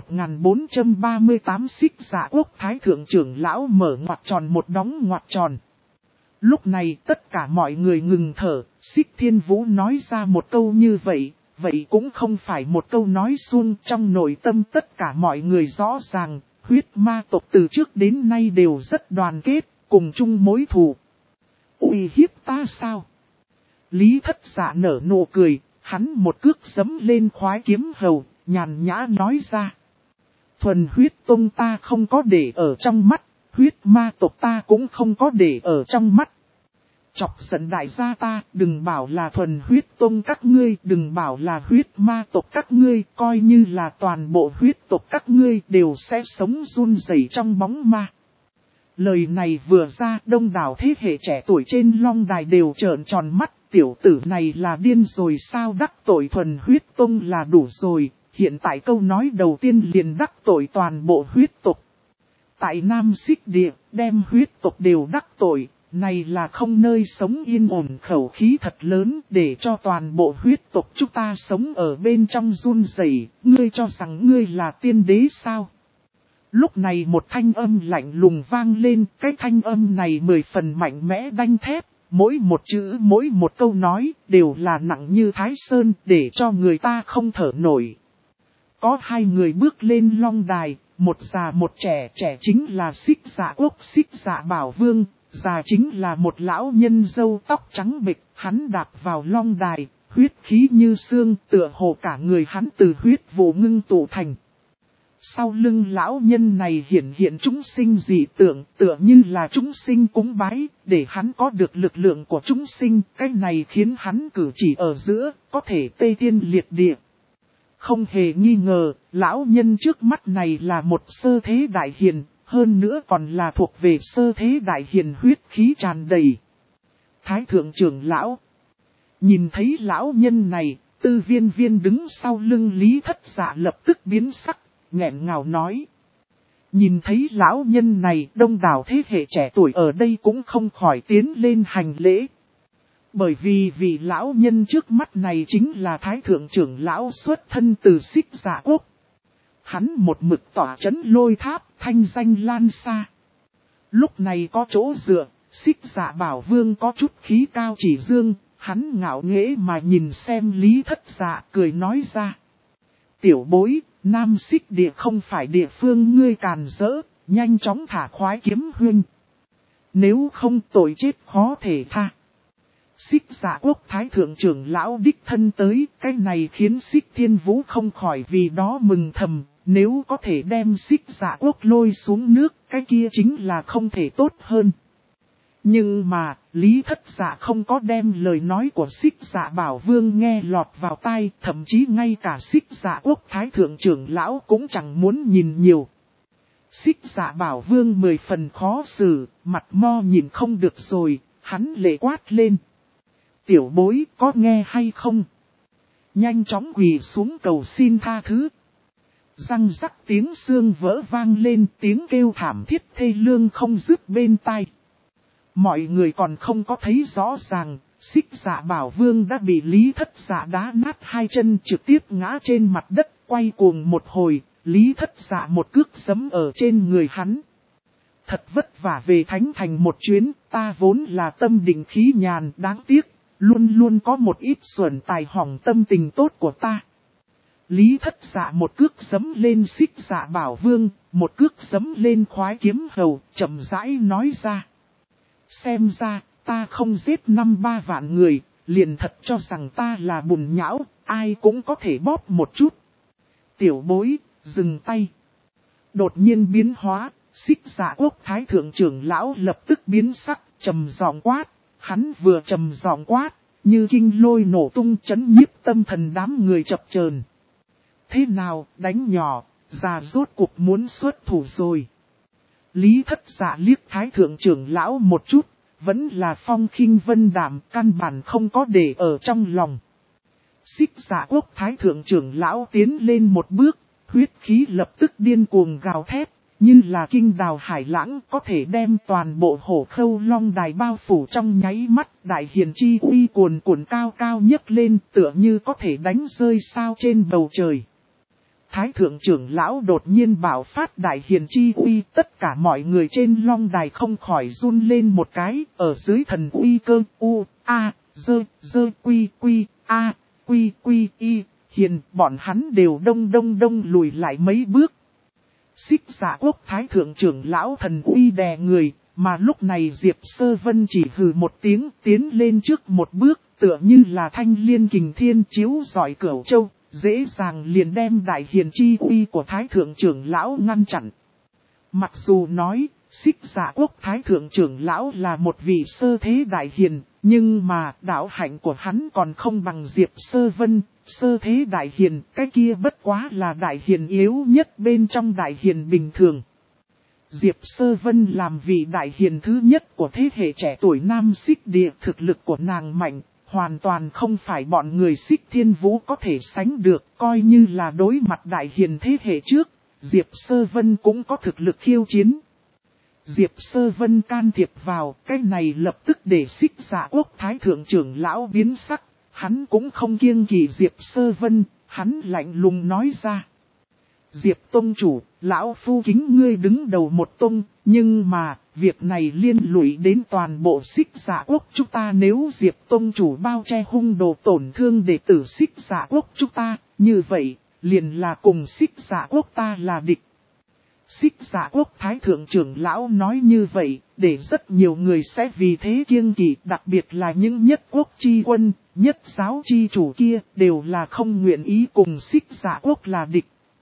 1438 Xích Dạ Quốc Thái Thượng trưởng lão mở ngoặc tròn một đóng ngoặc tròn. Lúc này tất cả mọi người ngừng thở, Xích Thiên Vũ nói ra một câu như vậy, vậy cũng không phải một câu nói suông. Trong nội tâm tất cả mọi người rõ ràng, huyết ma tộc từ trước đến nay đều rất đoàn kết, cùng chung mối thù. Uy hiếp ta sao? Lý Thất Dạ nở nụ cười, hắn một cước giẫm lên khoái kiếm hầu, nhàn nhã nói ra. Thuần huyết tông ta không có để ở trong mắt, huyết ma tộc ta cũng không có để ở trong mắt. Chọc giận đại gia ta, đừng bảo là thuần huyết tông các ngươi, đừng bảo là huyết ma tộc các ngươi, coi như là toàn bộ huyết tộc các ngươi đều sẽ sống run rẩy trong bóng ma. Lời này vừa ra, đông đảo thế hệ trẻ tuổi trên long đài đều trợn tròn mắt, tiểu tử này là điên rồi sao, đắc tội thuần huyết tông là đủ rồi, hiện tại câu nói đầu tiên liền đắc tội toàn bộ huyết tộc. Tại Nam Xích Địa, đem huyết tộc đều đắc tội, này là không nơi sống yên ổn, khẩu khí thật lớn để cho toàn bộ huyết tộc chúng ta sống ở bên trong run rẩy. Ngươi cho rằng ngươi là tiên đế sao? Lúc này một thanh âm lạnh lùng vang lên, cái thanh âm này 10 phần mạnh mẽ đanh thép, mỗi một chữ mỗi một câu nói đều là nặng như Thái Sơn để cho người ta không thở nổi. Có hai người bước lên long đài, một già một trẻ, trẻ chính là Xích Dạ Quốc Xích Dạ Bảo Vương, già chính là một lão nhân râu tóc trắng bệch, hắn đạp vào long đài, huyết khí như xương, tựa hồ cả người hắn từ huyết vụ ngưng tụ thành. Sau lưng lão nhân này hiện chúng sinh dị tượng, tựa như là chúng sinh cúng bái, để hắn có được lực lượng của chúng sinh, cái này khiến hắn cử chỉ ở giữa, có thể tê thiên liệt địa. Không hề nghi ngờ, lão nhân trước mắt này là một sơ thế đại hiền, hơn nữa còn là thuộc về sơ thế đại hiền huyết khí tràn đầy. Thái thượng trưởng lão. Nhìn thấy lão nhân này, Tư Viên Viên đứng sau lưng Lý Thất Dạ lập tức biến sắc, nghẹn ngào nói. Nhìn thấy lão nhân này, đông đảo thế hệ trẻ tuổi ở đây cũng không khỏi tiến lên hành lễ. Bởi vì vị lão nhân trước mắt này chính là Thái thượng trưởng lão xuất thân từ Xích Dạ Quốc. Hắn một mực tỏa chấn Lôi Tháp, thanh danh lan xa. Lúc này có chỗ dựa, Xích Dạ Bảo Vương có chút khí cao chỉ dương, hắn ngạo nghễ mà nhìn xem Lý Thất Dạ cười nói ra. Tiểu bối, Nam Xích địa không phải địa phương ngươi càn rỡ, nhanh chóng thả khoái kiếm huynh. Nếu không tội chết khó thể tha. Xích Dạ Quốc Thái thượng trưởng lão đích thân tới, cái này khiến Xích Thiên Vũ không khỏi vì đó mừng thầm, nếu có thể đem Xích Dạ Quốc lôi xuống nước, cái kia chính là không thể tốt hơn. Nhưng mà, Lý Thất Dạ không có đem lời nói của Xích Dạ Bảo Vương nghe lọt vào tai, thậm chí ngay cả Xích Dạ Quốc Thái thượng trưởng lão cũng chẳng muốn nhìn nhiều. Xích Dạ Bảo Vương 10 phần khó xử, mặt mo nhìn không được rồi, hắn lệ quát lên. Tiểu bối có nghe hay không? Nhanh chóng quỳ xuống cầu xin tha thứ. Răng rắc tiếng xương vỡ vang lên, tiếng kêu thảm thiết thê lương không dứt bên tai. Mọi người còn không có thấy rõ ràng, Xích Dạ Bảo Vương đã bị Lý Thất Dạ đá nát hai chân trực tiếp ngã trên mặt đất, quay cuồng một hồi, Lý Thất Dạ một cước giẫm ở trên người hắn. Thật vất vả về Thánh Thành một chuyến, ta vốn là tâm định khí nhàn, đáng tiếc, luôn luôn có một ít xuẩn tài hỏng tâm tình tốt của ta. Lý Thất Dạ một cước giẫm lên Xích Dạ Bảo Vương, một cước giẫm lên khoái kiếm hầu, chậm rãi nói ra. Xem ra, ta không giết 5-3 vạn người, liền thật cho rằng ta là bùn nhão, ai cũng có thể bóp một chút. Tiểu bối, dừng tay. Đột nhiên biến hóa, Xích Dạ Quốc Thái thượng trưởng lão lập tức biến sắc, trầm giọng quát. Hắn vừa trầm giọng quát, như kinh lôi nổ tung chấn nhiếp tâm thần đám người chập chờn. Thế nào, đánh nhỏ, già rốt cuộc muốn xuất thủ rồi. Lý Thất Dạ liếc Thái thượng trưởng lão một chút, vẫn là phong khinh vân đạm, căn bản không có để ở trong lòng. Xích Dạ Quốc Thái thượng trưởng lão tiến lên một bước, huyết khí lập tức điên cuồng gào thét, như là kinh đào hải lãng, có thể đem toàn bộ Hổ Khâu Long Đài bao phủ trong nháy mắt. Đại hiền chi uy cuồn cuộn cao cao nhấc lên, tựa như có thể đánh rơi sao trên bầu trời. Thái thượng trưởng lão đột nhiên bảo phát đại hiền chi uy, tất cả mọi người trên Long Đài không khỏi run lên một cái, ở dưới thần uy cơ u, a, dơ, quy, a, quy, y, hiền, bọn hắn đều đông lùi lại mấy bước. Xích Dạ Quốc Thái thượng trưởng lão thần uy đè người, mà lúc này Diệp Sơ Vân chỉ hừ một tiếng tiến lên trước một bước, tựa như là thanh liên kình thiên chiếu giỏi cửu châu. Dễ dàng liền đem đại hiền chi uy của Thái thượng trưởng lão ngăn chặn. Mặc dù nói, Xích Dạ Quốc Thái thượng trưởng lão là một vị sơ thế đại hiền, nhưng mà đạo hạnh của hắn còn không bằng Diệp Sơ Vân. Sơ thế đại hiền, cái kia bất quá là đại hiền yếu nhất bên trong đại hiền bình thường. Diệp Sơ Vân làm vị đại hiền thứ nhất của thế hệ trẻ tuổi Nam Xích địa, thực lực của nàng mạnh. Hoàn toàn không phải bọn người Xích Thiên Vũ có thể sánh được, coi như là đối mặt đại hiền thế hệ trước, Diệp Sơ Vân cũng có thực lực khiêu chiến. Diệp Sơ Vân can thiệp vào, cái này lập tức để Xích Dạ Quốc Thái thượng trưởng lão biến sắc, hắn cũng không kiêng kỵ Diệp Sơ Vân, hắn lạnh lùng nói ra. Diệp Tông chủ, lão phu kính ngươi đứng đầu một tông, nhưng mà, việc này liên lụy đến toàn bộ Xích Dạ Quốc chúng ta, nếu Diệp Tông chủ bao che hung đồ tổn thương đệ tử Xích Dạ Quốc chúng ta, như vậy, liền là cùng Xích Dạ Quốc ta là địch. Xích Dạ Quốc Thái thượng trưởng lão nói như vậy, để rất nhiều người sẽ vì thế kiêng kỵ, đặc biệt là những nhất quốc chi quân, nhất giáo chi chủ kia, đều là không nguyện ý cùng Xích Dạ Quốc là địch.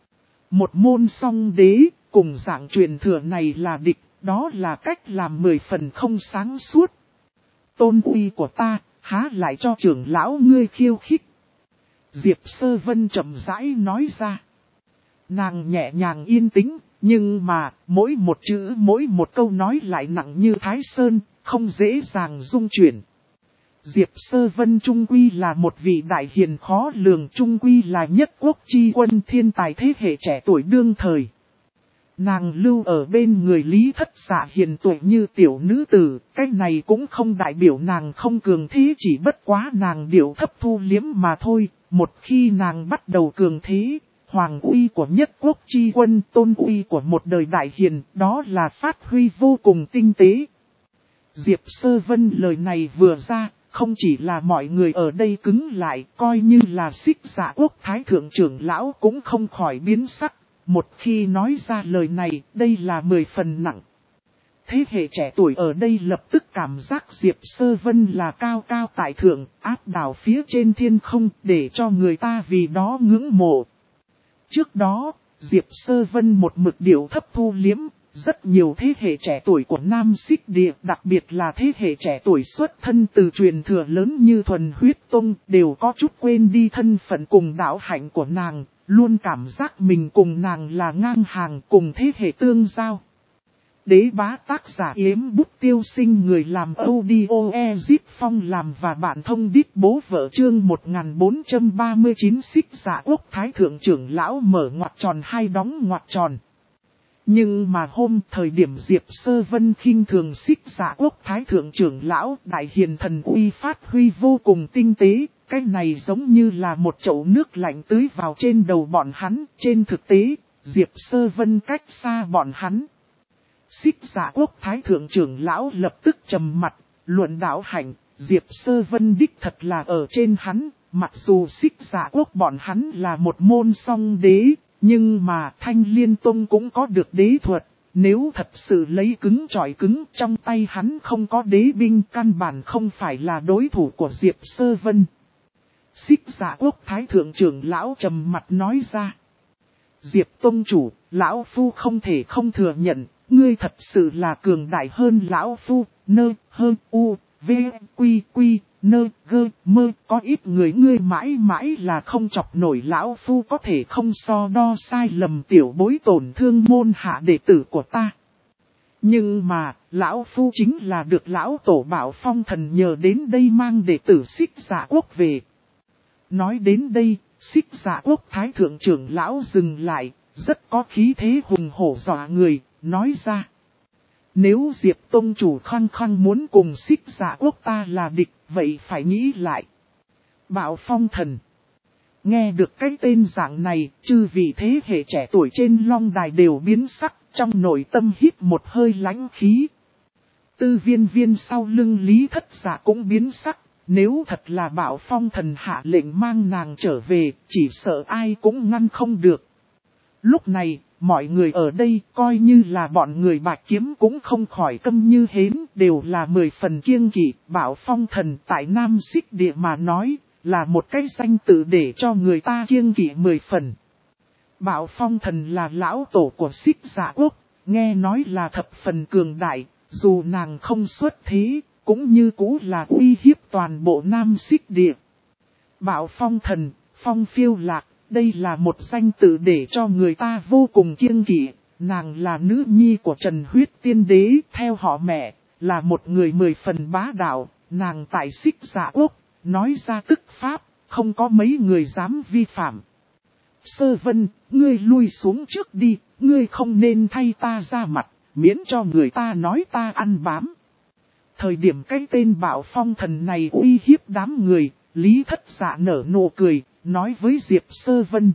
Một môn song đế, cùng dạng truyền thừa này là địch, đó là cách làm 10 phần không sáng suốt. Tôn uy của ta, há lại cho trưởng lão ngươi khiêu khích. Diệp Sơ Vân chậm rãi nói ra. Nàng nhẹ nhàng yên tĩnh, nhưng mà, mỗi một chữ mỗi một câu nói lại nặng như Thái Sơn, không dễ dàng dung chuyển. Diệp Sơ Vân trung quy là một vị đại hiền khó lường, trung quy là nhất quốc chi quân thiên tài thế hệ trẻ tuổi đương thời. Nàng lưu ở bên người Lý Thất Dạ hiền tuổi như tiểu nữ tử, cái này cũng không đại biểu nàng không cường thế, chỉ bất quá nàng điệu thấp thu liếm mà thôi. Một khi nàng bắt đầu cường thế, hoàng uy của nhất quốc chi quân, tôn uy của một đời đại hiền, đó là phát huy vô cùng tinh tế. Diệp Sơ Vân lời này vừa ra, không chỉ là mọi người ở đây cứng lại, coi như là Xích Dạ Quốc Thái Thượng trưởng lão cũng không khỏi biến sắc. Một khi nói ra lời này, đây là 10 phần nặng. Thế hệ trẻ tuổi ở đây lập tức cảm giác Diệp Sơ Vân là cao cao tại thượng, áp đảo phía trên thiên không, để cho người ta vì đó ngưỡng mộ. Trước đó, Diệp Sơ Vân một mực điệu thấp thu liếm, rất nhiều thế hệ trẻ tuổi của Nam Xích Địa, đặc biệt là thế hệ trẻ tuổi xuất thân từ truyền thừa lớn như Thuần Huyết Tông, đều có chút quên đi thân phận cùng đạo hạnh của nàng, luôn cảm giác mình cùng nàng là ngang hàng, cùng thế hệ tương giao. Đế bá tác giả Yếm Bút Tiêu Sinh, người làm audio Ezip Phong làm và bạn thông đít bố vợ, chương 1439. Xích Dạ Quốc Thái Thượng trưởng lão mở ngoặc tròn hai đóng ngoặc tròn. Nhưng mà thời điểm Diệp Sơ Vân khinh thường Xích Dạ Quốc Thái Thượng trưởng lão, đại hiền thần uy phát huy vô cùng tinh tế, cái này giống như là một chậu nước lạnh tưới vào trên đầu bọn hắn. Trên thực tế, Diệp Sơ Vân cách xa bọn hắn. Xích Dạ Quốc Thái Thượng trưởng lão lập tức trầm mặt, luận đạo hạnh, Diệp Sơ Vân đích thật là ở trên hắn, mặc dù Xích Dạ Quốc bọn hắn là một môn song đế, nhưng mà Thanh Liên Tông cũng có được đế thuật, nếu thật sự lấy cứng chọi cứng, trong tay hắn không có đế binh, căn bản không phải là đối thủ của Diệp Sơ Vân. Xích Dạ Quốc Thái Thượng trưởng lão trầm mặt nói ra. Diệp Tông chủ, lão phu không thể không thừa nhận, ngươi thật sự là cường đại hơn lão phu, có ít người ngươi mãi mãi là không chọc nổi lão phu, có thể không so đo sai lầm tiểu bối tổn thương môn hạ đệ tử của ta. Nhưng mà, lão phu chính là được lão tổ Bảo Phong Thần nhờ đến đây mang đệ tử Xích Dạ Quốc về. Nói đến đây, Xích Dạ Quốc Thái Thượng trưởng lão dừng lại, rất có khí thế hùng hổ dọa người, nói ra. Nếu Diệp Tông chủ khăng khăng muốn cùng Xích Dạ Quốc ta là địch, vậy phải nghĩ lại. Bảo Phong Thần. Nghe được cái tên dạng này, chư vị thế hệ trẻ tuổi trên long đài đều biến sắc, trong nội tâm hít một hơi lãnh khí. Tư Viên Viên sau lưng Lý Thất Dạ cũng biến sắc, nếu thật là Bảo Phong Thần hạ lệnh mang nàng trở về, chỉ sợ ai cũng ngăn không được. Lúc này, mọi người ở đây coi như là bọn người Bạch Kiếm cũng không khỏi câm như hến, đều là 10 phần kiêng kỵ. Bảo Phong Thần tại Nam Xích Địa mà nói, là một cái danh tự để cho người ta kiêng kỵ 10 phần. Bảo Phong Thần là lão tổ của Xích Dạ Quốc, nghe nói là thập phần cường đại, dù nàng không xuất thế, cũng như cũ là uy hiếp toàn bộ Nam Xích Địa. Bảo Phong Thần, Phong Phiêu Lạc. Đây là một danh tự để cho người ta vô cùng kiêng kỵ, nàng là nữ nhi của Trần Huyết Tiên Đế, theo họ mẹ, là một người 10 phần bá đạo, nàng tại Xích Dạ Quốc, nói ra tức pháp, không có mấy người dám vi phạm. Sơ Vân, ngươi lui xuống trước đi, ngươi không nên thay ta ra mặt, miễn cho người ta nói ta ăn bám. Thời điểm cái tên Bảo Phong Thần này uy hiếp đám người, Lý Thất Dạ nở nụ cười, nói với Diệp Sơ Vân.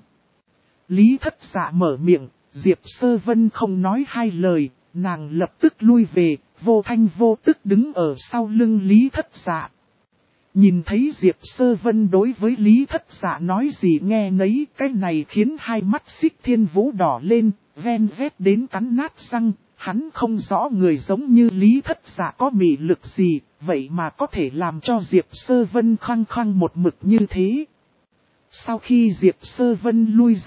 Lý Thất Dạ mở miệng, Diệp Sơ Vân không nói hai lời, nàng lập tức lui về, vô thanh vô tức đứng ở sau lưng Lý Thất Dạ. Nhìn thấy Diệp Sơ Vân đối với Lý Thất Dạ nói gì nghe nấy, cái này khiến hai mắt Xích Thiên Vũ đỏ lên, ven vét đến cắn nát răng. Hắn không rõ người giống như Lý Thất Dạ có mị lực gì, vậy mà có thể làm cho Diệp Sơ Vân khăng khăng một mực như thế. Sau khi Diệp Sơ Vân lui ra,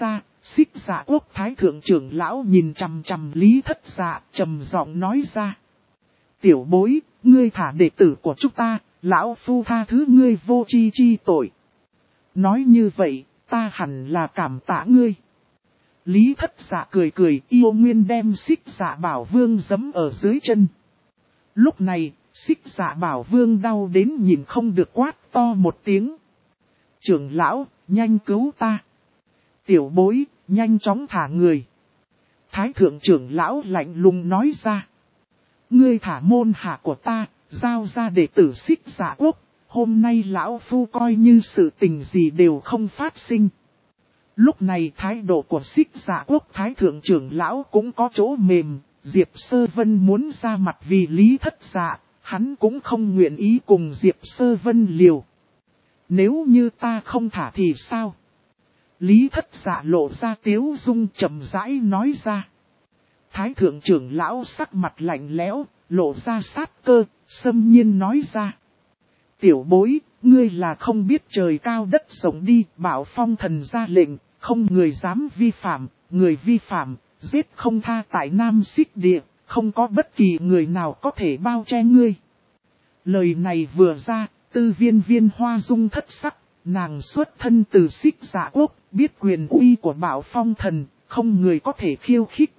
Xích Dạ Quốc Thái Thượng trưởng lão nhìn chằm chằm Lý Thất Dạ, trầm giọng nói ra. Tiểu bối, ngươi thả đệ tử của chúng ta, lão phu tha thứ ngươi vô chi chi tội. Nói như vậy, ta hẳn là cảm tạ ngươi. Lý Thất Dạ cười cười, yêu nguyên đem Xích Dạ Bảo Vương giẫm ở dưới chân. Lúc này, Xích Dạ Bảo Vương đau đến nhìn không được quát to một tiếng. Trưởng lão, nhanh cứu ta. Tiểu bối, nhanh chóng thả người. Thái thượng trưởng lão lạnh lùng nói ra. Ngươi thả môn hạ của ta, giao ra đệ tử Xích Dạ Quốc. Hôm nay lão phu coi như sự tình gì đều không phát sinh. Lúc này thái độ của Xích Dạ Quốc Thái thượng trưởng lão cũng có chỗ mềm. Diệp Sơ Vân muốn ra mặt vì Lý Thất Dạ, hắn cũng không nguyện ý cùng Diệp Sơ Vân liều. Nếu như ta không thả thì sao? Lý Thất Dạ lộ ra tiếu dung chậm rãi nói ra. Thái thượng trưởng lão sắc mặt lạnh lẽo, lộ ra sát cơ, xâm nhiên nói ra. Tiểu bối, ngươi là không biết trời cao đất rộng đi, bảo phong thần ra lệnh, không người dám vi phạm, người vi phạm, giết không tha tại Nam Xích Địa, không có bất kỳ người nào có thể bao che ngươi. Lời này vừa ra, Tư Viên Viên hoa dung thất sắc, nàng xuất thân từ Xích Dạ Quốc, biết quyền uy của bảo phong thần, không người có thể khiêu khích.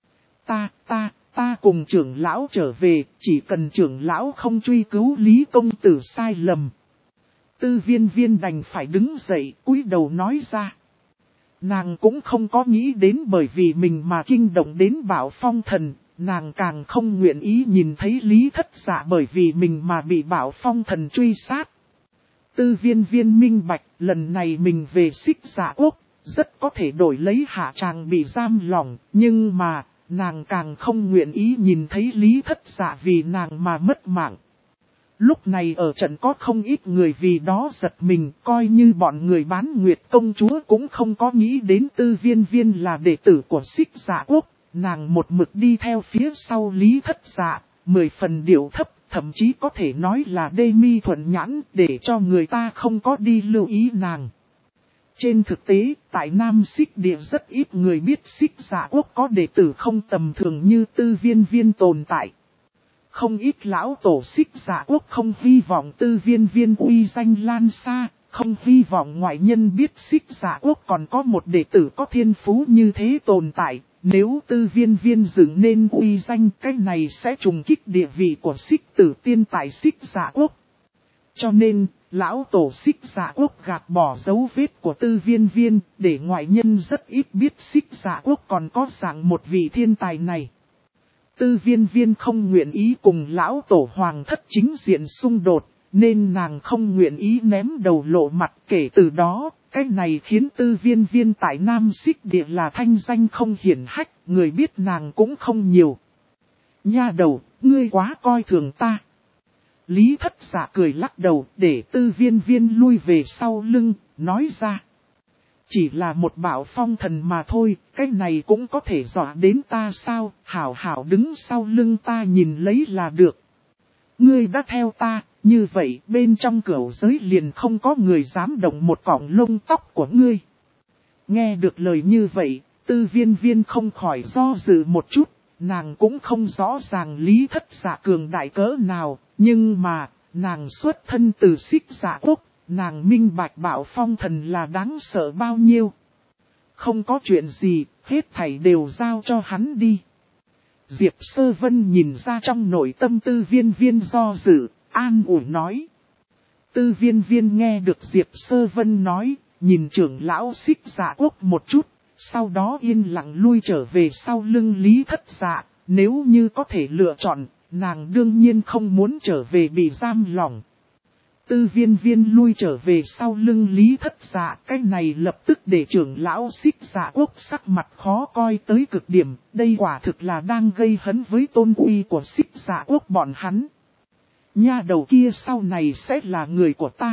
Ta cùng trưởng lão trở về, chỉ cần trưởng lão không truy cứu Lý công tử sai lầm. Tư Viên Viên đành phải đứng dậy, cúi đầu nói ra. Nàng cũng không có nghĩ đến bởi vì mình mà kinh động đến bảo phong thần, nàng càng không nguyện ý nhìn thấy Lý Thất Dạ bởi vì mình mà bị bảo phong thần truy sát. Tư Viên Viên minh bạch, lần này mình về Xích Dạ Quốc, rất có thể đổi lấy hạ tràng bị giam lỏng, nhưng mà, nàng càng không nguyện ý nhìn thấy Lý Thất Dạ vì nàng mà mất mạng. Lúc này ở trận có không ít người vì đó giật mình, coi như bọn người bán Nguyệt công chúa cũng không có nghĩ đến Tư Viên Viên là đệ tử của Xích Dạ Quốc, nàng một mực đi theo phía sau Lý Thất Dạ, 10 phần điệu thấp, thậm chí có thể nói là đê mi thuận nhãn để cho người ta không có đi lưu ý nàng. Trên thực tế, tại Nam Xích Địa rất ít người biết Xích Dạ Quốc có đệ tử không tầm thường như Tư Viên Viên tồn tại. Không ít lão tổ Xích Dạ Quốc không hy vọng Tư Viên Viên uy danh lan xa, không hy vọng ngoại nhân biết Xích Dạ Quốc còn có một đệ tử có thiên phú như thế tồn tại. Nếu Tư Viên Viên dựng nên uy danh, cái này sẽ trùng kích địa vị của Xích Tử Tiên tại Xích Dạ Quốc. Cho nên, lão tổ Xích Dạ Quốc gạt bỏ dấu vết của Tư Viên Viên, để ngoại nhân rất ít biết Xích Dạ Quốc còn có dạng một vị thiên tài này. Tư Viên Viên không nguyện ý cùng lão tổ hoàng thất chính diện xung đột, nên nàng không nguyện ý ném đầu lộ mặt. Kể từ đó, cái này khiến Tư Viên Viên tại Nam Xích Địa là thanh danh không hiển hách, người biết nàng cũng không nhiều. Nha đầu, ngươi quá coi thường ta. Lý Thất Dạ cười lắc đầu để Tư Viên Viên lui về sau lưng, nói ra. Chỉ là một bảo phong thần mà thôi, cái này cũng có thể dọa đến ta sao, hảo hảo đứng sau lưng ta nhìn lấy là được. Ngươi đã theo ta, như vậy bên trong cửu giới liền không có người dám động một cọng lông tóc của ngươi. Nghe được lời như vậy, Tư Viên Viên không khỏi do dự một chút, nàng cũng không rõ ràng Lý Thất Dạ cường đại cỡ nào, nhưng mà, nàng xuất thân từ Xích Dạ Quốc. Nàng minh bạch bảo phong thần là đáng sợ bao nhiêu. Không có chuyện gì, hết thảy đều giao cho hắn đi. Diệp Sơ Vân nhìn ra trong nội tâm Tư Viên Viên do dự, an ủi nói. Tư Viên Viên nghe được Diệp Sơ Vân nói, nhìn trưởng lão Xích Dạ Quốc một chút, sau đó yên lặng lui trở về sau lưng Lý Thất Dạ. Nếu như có thể lựa chọn, nàng đương nhiên không muốn trở về bị giam lỏng. Tư Viên Viên lui trở về sau lưng Lý Thất Dạ, cái này lập tức để trưởng lão Xích Dạ Quốc sắc mặt khó coi tới cực điểm, đây quả thực là đang gây hấn với tôn uy của Xích Dạ Quốc bọn hắn. Nha đầu kia sau này sẽ là người của ta.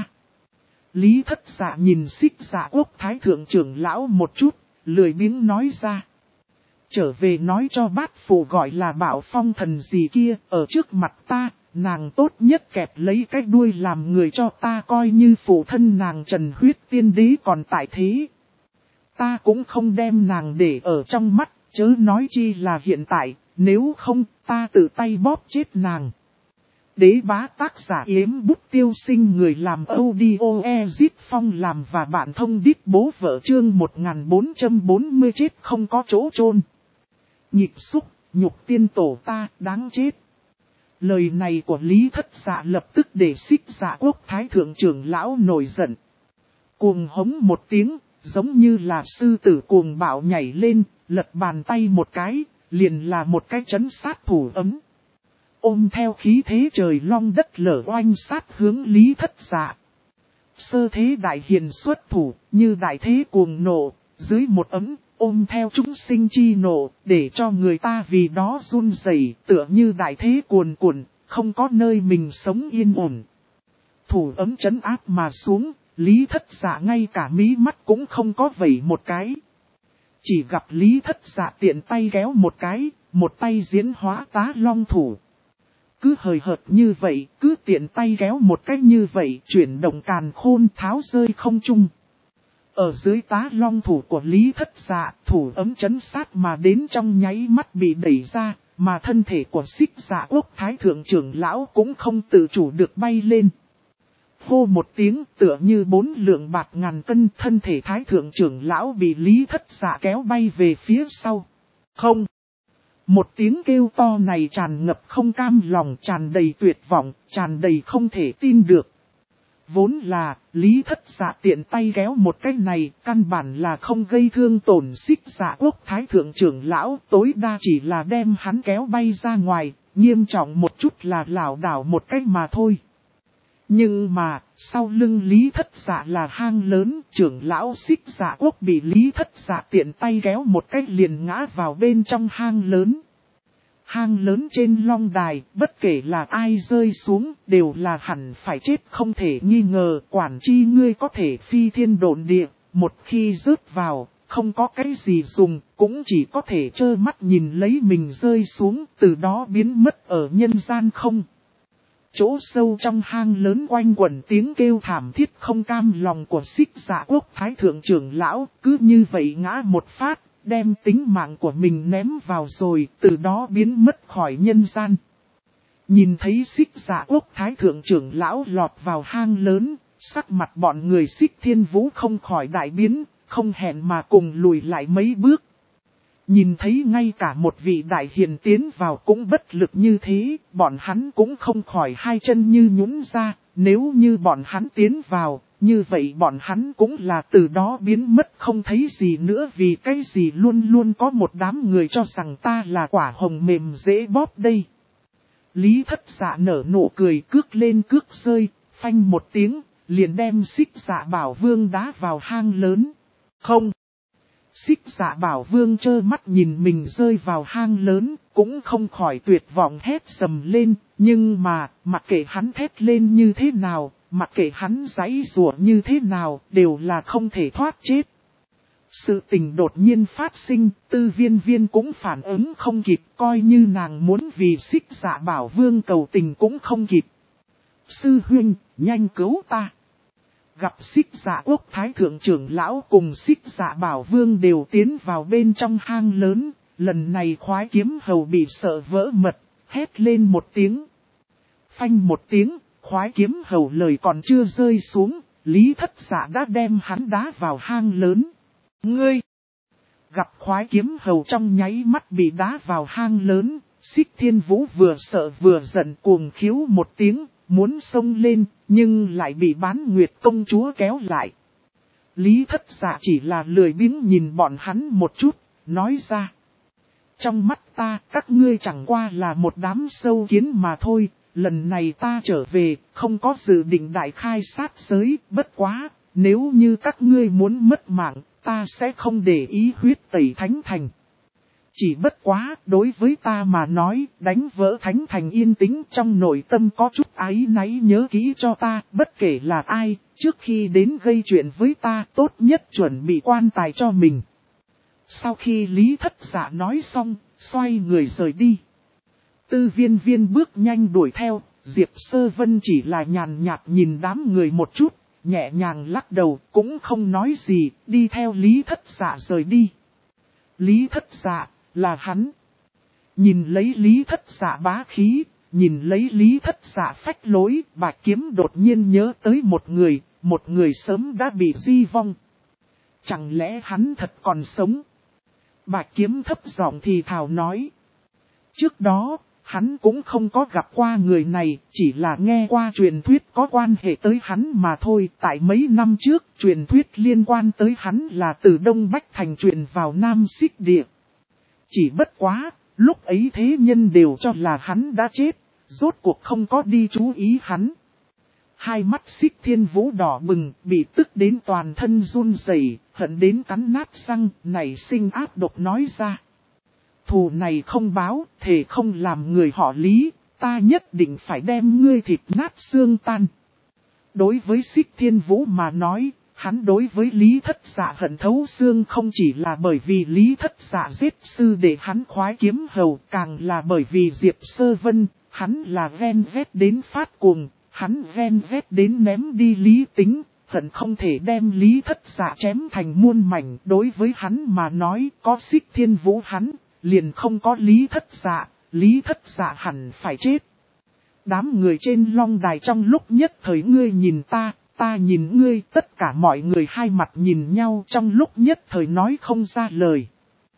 Lý Thất Dạ nhìn Xích Dạ Quốc Thái thượng trưởng lão một chút, lười biếng nói ra. Trở về nói cho bát phụ gọi là bảo phong thần gì kia, ở trước mặt ta. Nàng tốt nhất kẹp lấy cái đuôi làm người cho ta coi như phụ thân nàng Trần Huyết Tiên Đế còn tại thế. ta cũng không đem nàng để ở trong mắt, chớ nói chi là hiện tại, nếu không ta tự tay bóp chết nàng. Đế bá tác giả Yếm Bút Tiêu Sinh, người làm audio Ezit Phong làm và bạn thông đít bố vợ, chương 1440 chết không có chỗ chôn. Nhịp xúc, nhục tiên tổ ta, đáng chết. Lời này của Lý Thất Dạ lập tức để Xích Dạ Quốc Thái Thượng trưởng lão nổi giận. Cuồng hống một tiếng, giống như là sư tử cuồng bạo nhảy lên, lật bàn tay một cái, liền là một cái chấn sát thủ ấm. Ôm theo khí thế trời long đất lở oanh sát hướng Lý Thất Dạ. Sơ thế đại hiền xuất thủ, như đại thế cuồng nộ, dưới một ấm, ôm theo chúng sinh chi nộ, để cho người ta vì đó run rẩy, tựa như đại thế cuồn cuộn, không có nơi mình sống yên ổn. Thủ ấm trấn áp mà xuống, Lý Thất Dạ ngay cả mí mắt cũng không có vẩy một cái. Chỉ gặp Lý Thất Dạ tiện tay kéo một cái, một tay diễn hóa tá long thủ. Cứ hời hợt như vậy, cứ tiện tay kéo một cách như vậy, chuyển động càn khôn tháo rơi không trung. Ở dưới tá long thủ của Lý Thất Dạ, thủ ấm chấn sát mà đến trong nháy mắt bị đẩy ra, mà thân thể của Xích Dạ Quốc Thái Thượng trưởng lão cũng không tự chủ được bay lên. Hô một tiếng, tựa như 4 lượng bạc ngàn cân, thân thể Thái Thượng trưởng lão bị Lý Thất Dạ kéo bay về phía sau. Không! Một tiếng kêu to này tràn ngập không cam lòng, tràn đầy tuyệt vọng, tràn đầy không thể tin được. Vốn là, Lý Thất Dạ tiện tay kéo một cái này, căn bản là không gây thương tổn Xích Dạ Quốc Thái Thượng trưởng lão, tối đa chỉ là đem hắn kéo bay ra ngoài, nghiêm trọng một chút là lảo đảo một cách mà thôi. Nhưng mà, sau lưng Lý Thất Dạ là hang lớn, trưởng lão Xích Dạ Quốc bị Lý Thất Dạ tiện tay kéo một cách liền ngã vào bên trong hang lớn. Hang lớn trên long đài, bất kể là ai rơi xuống, đều là hẳn phải chết không thể nghi ngờ. Quản chi ngươi có thể phi thiên độn địa, một khi rớt vào, không có cái gì dùng, cũng chỉ có thể trơ mắt nhìn lấy mình rơi xuống, từ đó biến mất ở nhân gian không. Chỗ sâu trong hang lớn quanh quẩn tiếng kêu thảm thiết không cam lòng của Xích Dạ Quốc Thái Thượng trưởng lão, cứ như vậy ngã một phát, đem tính mạng của mình ném vào rồi, từ đó biến mất khỏi nhân gian. Nhìn thấy Xích Dạ Quốc Thái Thượng trưởng lão lọt vào hang lớn, sắc mặt bọn người Xích Thiên Vũ không khỏi đại biến, không hẹn mà cùng lùi lại mấy bước. Nhìn thấy ngay cả một vị đại hiền tiến vào cũng bất lực như thế, bọn hắn cũng không khỏi hai chân như nhũn ra, nếu như bọn hắn tiến vào, như vậy bọn hắn cũng là từ đó biến mất không thấy gì nữa, vì cái gì luôn luôn có một đám người cho rằng ta là quả hồng mềm dễ bóp đây. Lý Thất Dạ nở nụ cười, cước lên cước rơi, phanh một tiếng, liền đem Xích Dạ Bảo Vương đá vào hang lớn. Không! Xích Dạ Bảo Vương trơ mắt nhìn mình rơi vào hang lớn, cũng không khỏi tuyệt vọng hét sầm lên, nhưng mà, mặc kệ hắn thét lên như thế nào, mặc kệ hắn giãy giụa như thế nào, đều là không thể thoát chết. Sự tình đột nhiên phát sinh, Tư Viên Viên cũng phản ứng không kịp, coi như nàng muốn vì Xích Dạ Bảo Vương cầu tình cũng không kịp. Sư huynh, nhanh cứu ta! Gặp Xích Dạ Quốc Thái Thượng trưởng lão cùng Xích Dạ Bảo Vương đều tiến vào bên trong hang lớn, lần này khoái kiếm hầu bị sợ vỡ mật, hét lên một tiếng. Phanh một tiếng, khoái kiếm hầu lời còn chưa rơi xuống, Lý Thất Dạ đã đem hắn đá vào hang lớn. Ngươi! Gặp khoái kiếm hầu trong nháy mắt bị đá vào hang lớn, Xích Thiên Vũ vừa sợ vừa giận cuồng khiếu một tiếng. Muốn xông lên, nhưng lại bị Bán Nguyệt công chúa kéo lại. Lý Thất Dạ chỉ là lười biếng nhìn bọn hắn một chút, nói ra. Trong mắt ta, các ngươi chẳng qua là một đám sâu kiến mà thôi, lần này ta trở về, không có dự định đại khai sát giới, bất quá, nếu như các ngươi muốn mất mạng, ta sẽ không để ý huyết tẩy thánh thành. Chỉ bất quá, đối với ta mà nói, đánh vỡ thánh thành yên tĩnh trong nội tâm có chút áy náy, nhớ kỹ cho ta, bất kể là ai, trước khi đến gây chuyện với ta, tốt nhất chuẩn bị quan tài cho mình. Sau khi Lý Thất Dạ nói xong, xoay người rời đi. Tư Viên Viên bước nhanh đuổi theo, Diệp Sơ Vân chỉ là nhàn nhạt nhìn đám người một chút, nhẹ nhàng lắc đầu, cũng không nói gì, đi theo Lý Thất Dạ rời đi. Lý Thất Dạ, là hắn. Nhìn lấy Lý Thất Dạ bá khí, nhìn lấy Lý Thất Dạ phách lối, Bạch Kiếm đột nhiên nhớ tới một người sớm đã bị di vong. Chẳng lẽ hắn thật còn sống? Bạch Kiếm thấp giọng thì thào nói. Trước đó, hắn cũng không có gặp qua người này, chỉ là nghe qua truyền thuyết có quan hệ tới hắn mà thôi. Tại mấy năm trước, truyền thuyết liên quan tới hắn là từ Đông Bách Thành truyền vào Nam Xích Địa. Chỉ bất quá, lúc ấy thế nhân đều cho là hắn đã chết, rốt cuộc không có đi chú ý hắn. Hai mắt Xích Thiên Vũ đỏ bừng, bị tức đến toàn thân run rẩy, hận đến cắn nát răng, nảy sinh ác độc nói ra. Thù này không báo, thề không làm người họ Lý, ta nhất định phải đem ngươi thịt nát xương tan. Đối với Xích Thiên Vũ mà nói, hắn đối với Lý Thất Dạ hận thấu xương không chỉ là bởi vì Lý Thất Dạ giết sư để hắn khoái kiếm hầu, càng là bởi vì Diệp Sơ Vân, hắn là ven vét đến phát cuồng, hắn ven vét đến ném đi lý tính, hận không thể đem Lý Thất Dạ chém thành muôn mảnh. Đối với hắn mà nói, có Xích Thiên Vũ hắn, liền không có Lý Thất Dạ, Lý Thất Dạ hẳn phải chết. Đám người trên long đài trong lúc nhất thời ngươi nhìn ta nhìn ngươi, tất cả mọi người hai mặt nhìn nhau trong lúc nhất thời nói không ra lời.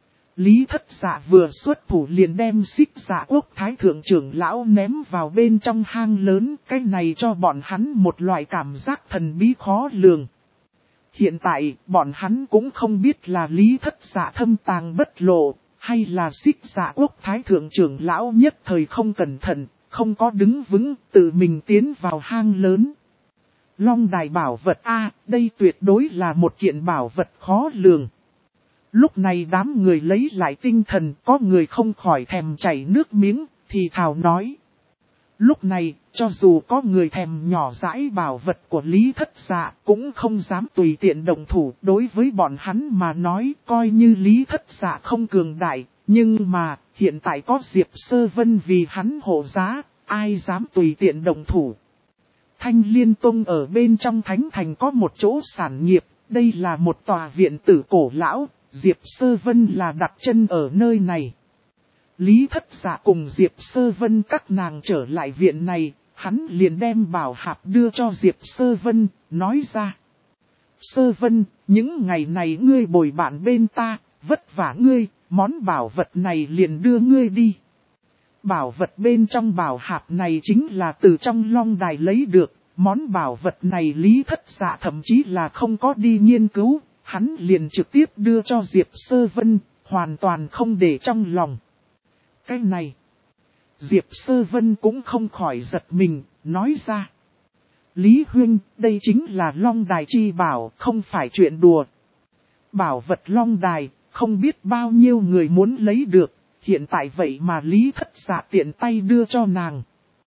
Lý Thất Dạ vừa xuất thủ liền đem Xích Dạ Quốc Thái Thượng trưởng lão ném vào bên trong hang lớn, cái này cho bọn hắn một loại cảm giác thần bí khó lường. Hiện tại, bọn hắn cũng không biết là Lý Thất Dạ thâm tàng bất lộ, hay là Xích Dạ Quốc Thái Thượng trưởng lão nhất thời không cẩn thận, không có đứng vững, tự mình tiến vào hang lớn. Long đài bảo vật A, đây tuyệt đối là một kiện bảo vật khó lường. Lúc này đám người lấy lại tinh thần, có người không khỏi thèm chảy nước miếng, thì thào nói. Lúc này, cho dù có người thèm nhỏ dãi bảo vật của Lý Thất Dạ, cũng không dám tùy tiện động thủ. Đối với bọn hắn mà nói, coi như Lý Thất Dạ không cường đại, nhưng mà, hiện tại có Diệp Sơ Vân vì hắn hộ giá, ai dám tùy tiện động thủ. Thanh Liên Tông ở bên trong Thánh Thành có một chỗ sản nghiệp, đây là một tòa viện tử cổ lão, Diệp Sơ Vân là đặt chân ở nơi này. Lý Thất Dạ cùng Diệp Sơ Vân các nàng trở lại viện này, hắn liền đem bảo hạp đưa cho Diệp Sơ Vân, nói ra. Sơ Vân, những ngày này ngươi bồi bạn bên ta, vất vả ngươi, món bảo vật này liền đưa ngươi đi. Bảo vật bên trong bảo hạp này chính là từ trong long đài lấy được, món bảo vật này Lý Thất Dạ thậm chí là không có đi nghiên cứu, hắn liền trực tiếp đưa cho Diệp Sơ Vân, hoàn toàn không để trong lòng. Cái này, Diệp Sơ Vân cũng không khỏi giật mình, nói ra. Lý Huynh, đây chính là long đài chi bảo, không phải chuyện đùa. Bảo vật long đài, không biết bao nhiêu người muốn lấy được, hiện tại vậy mà Lý Thất Dạ tiện tay đưa cho nàng.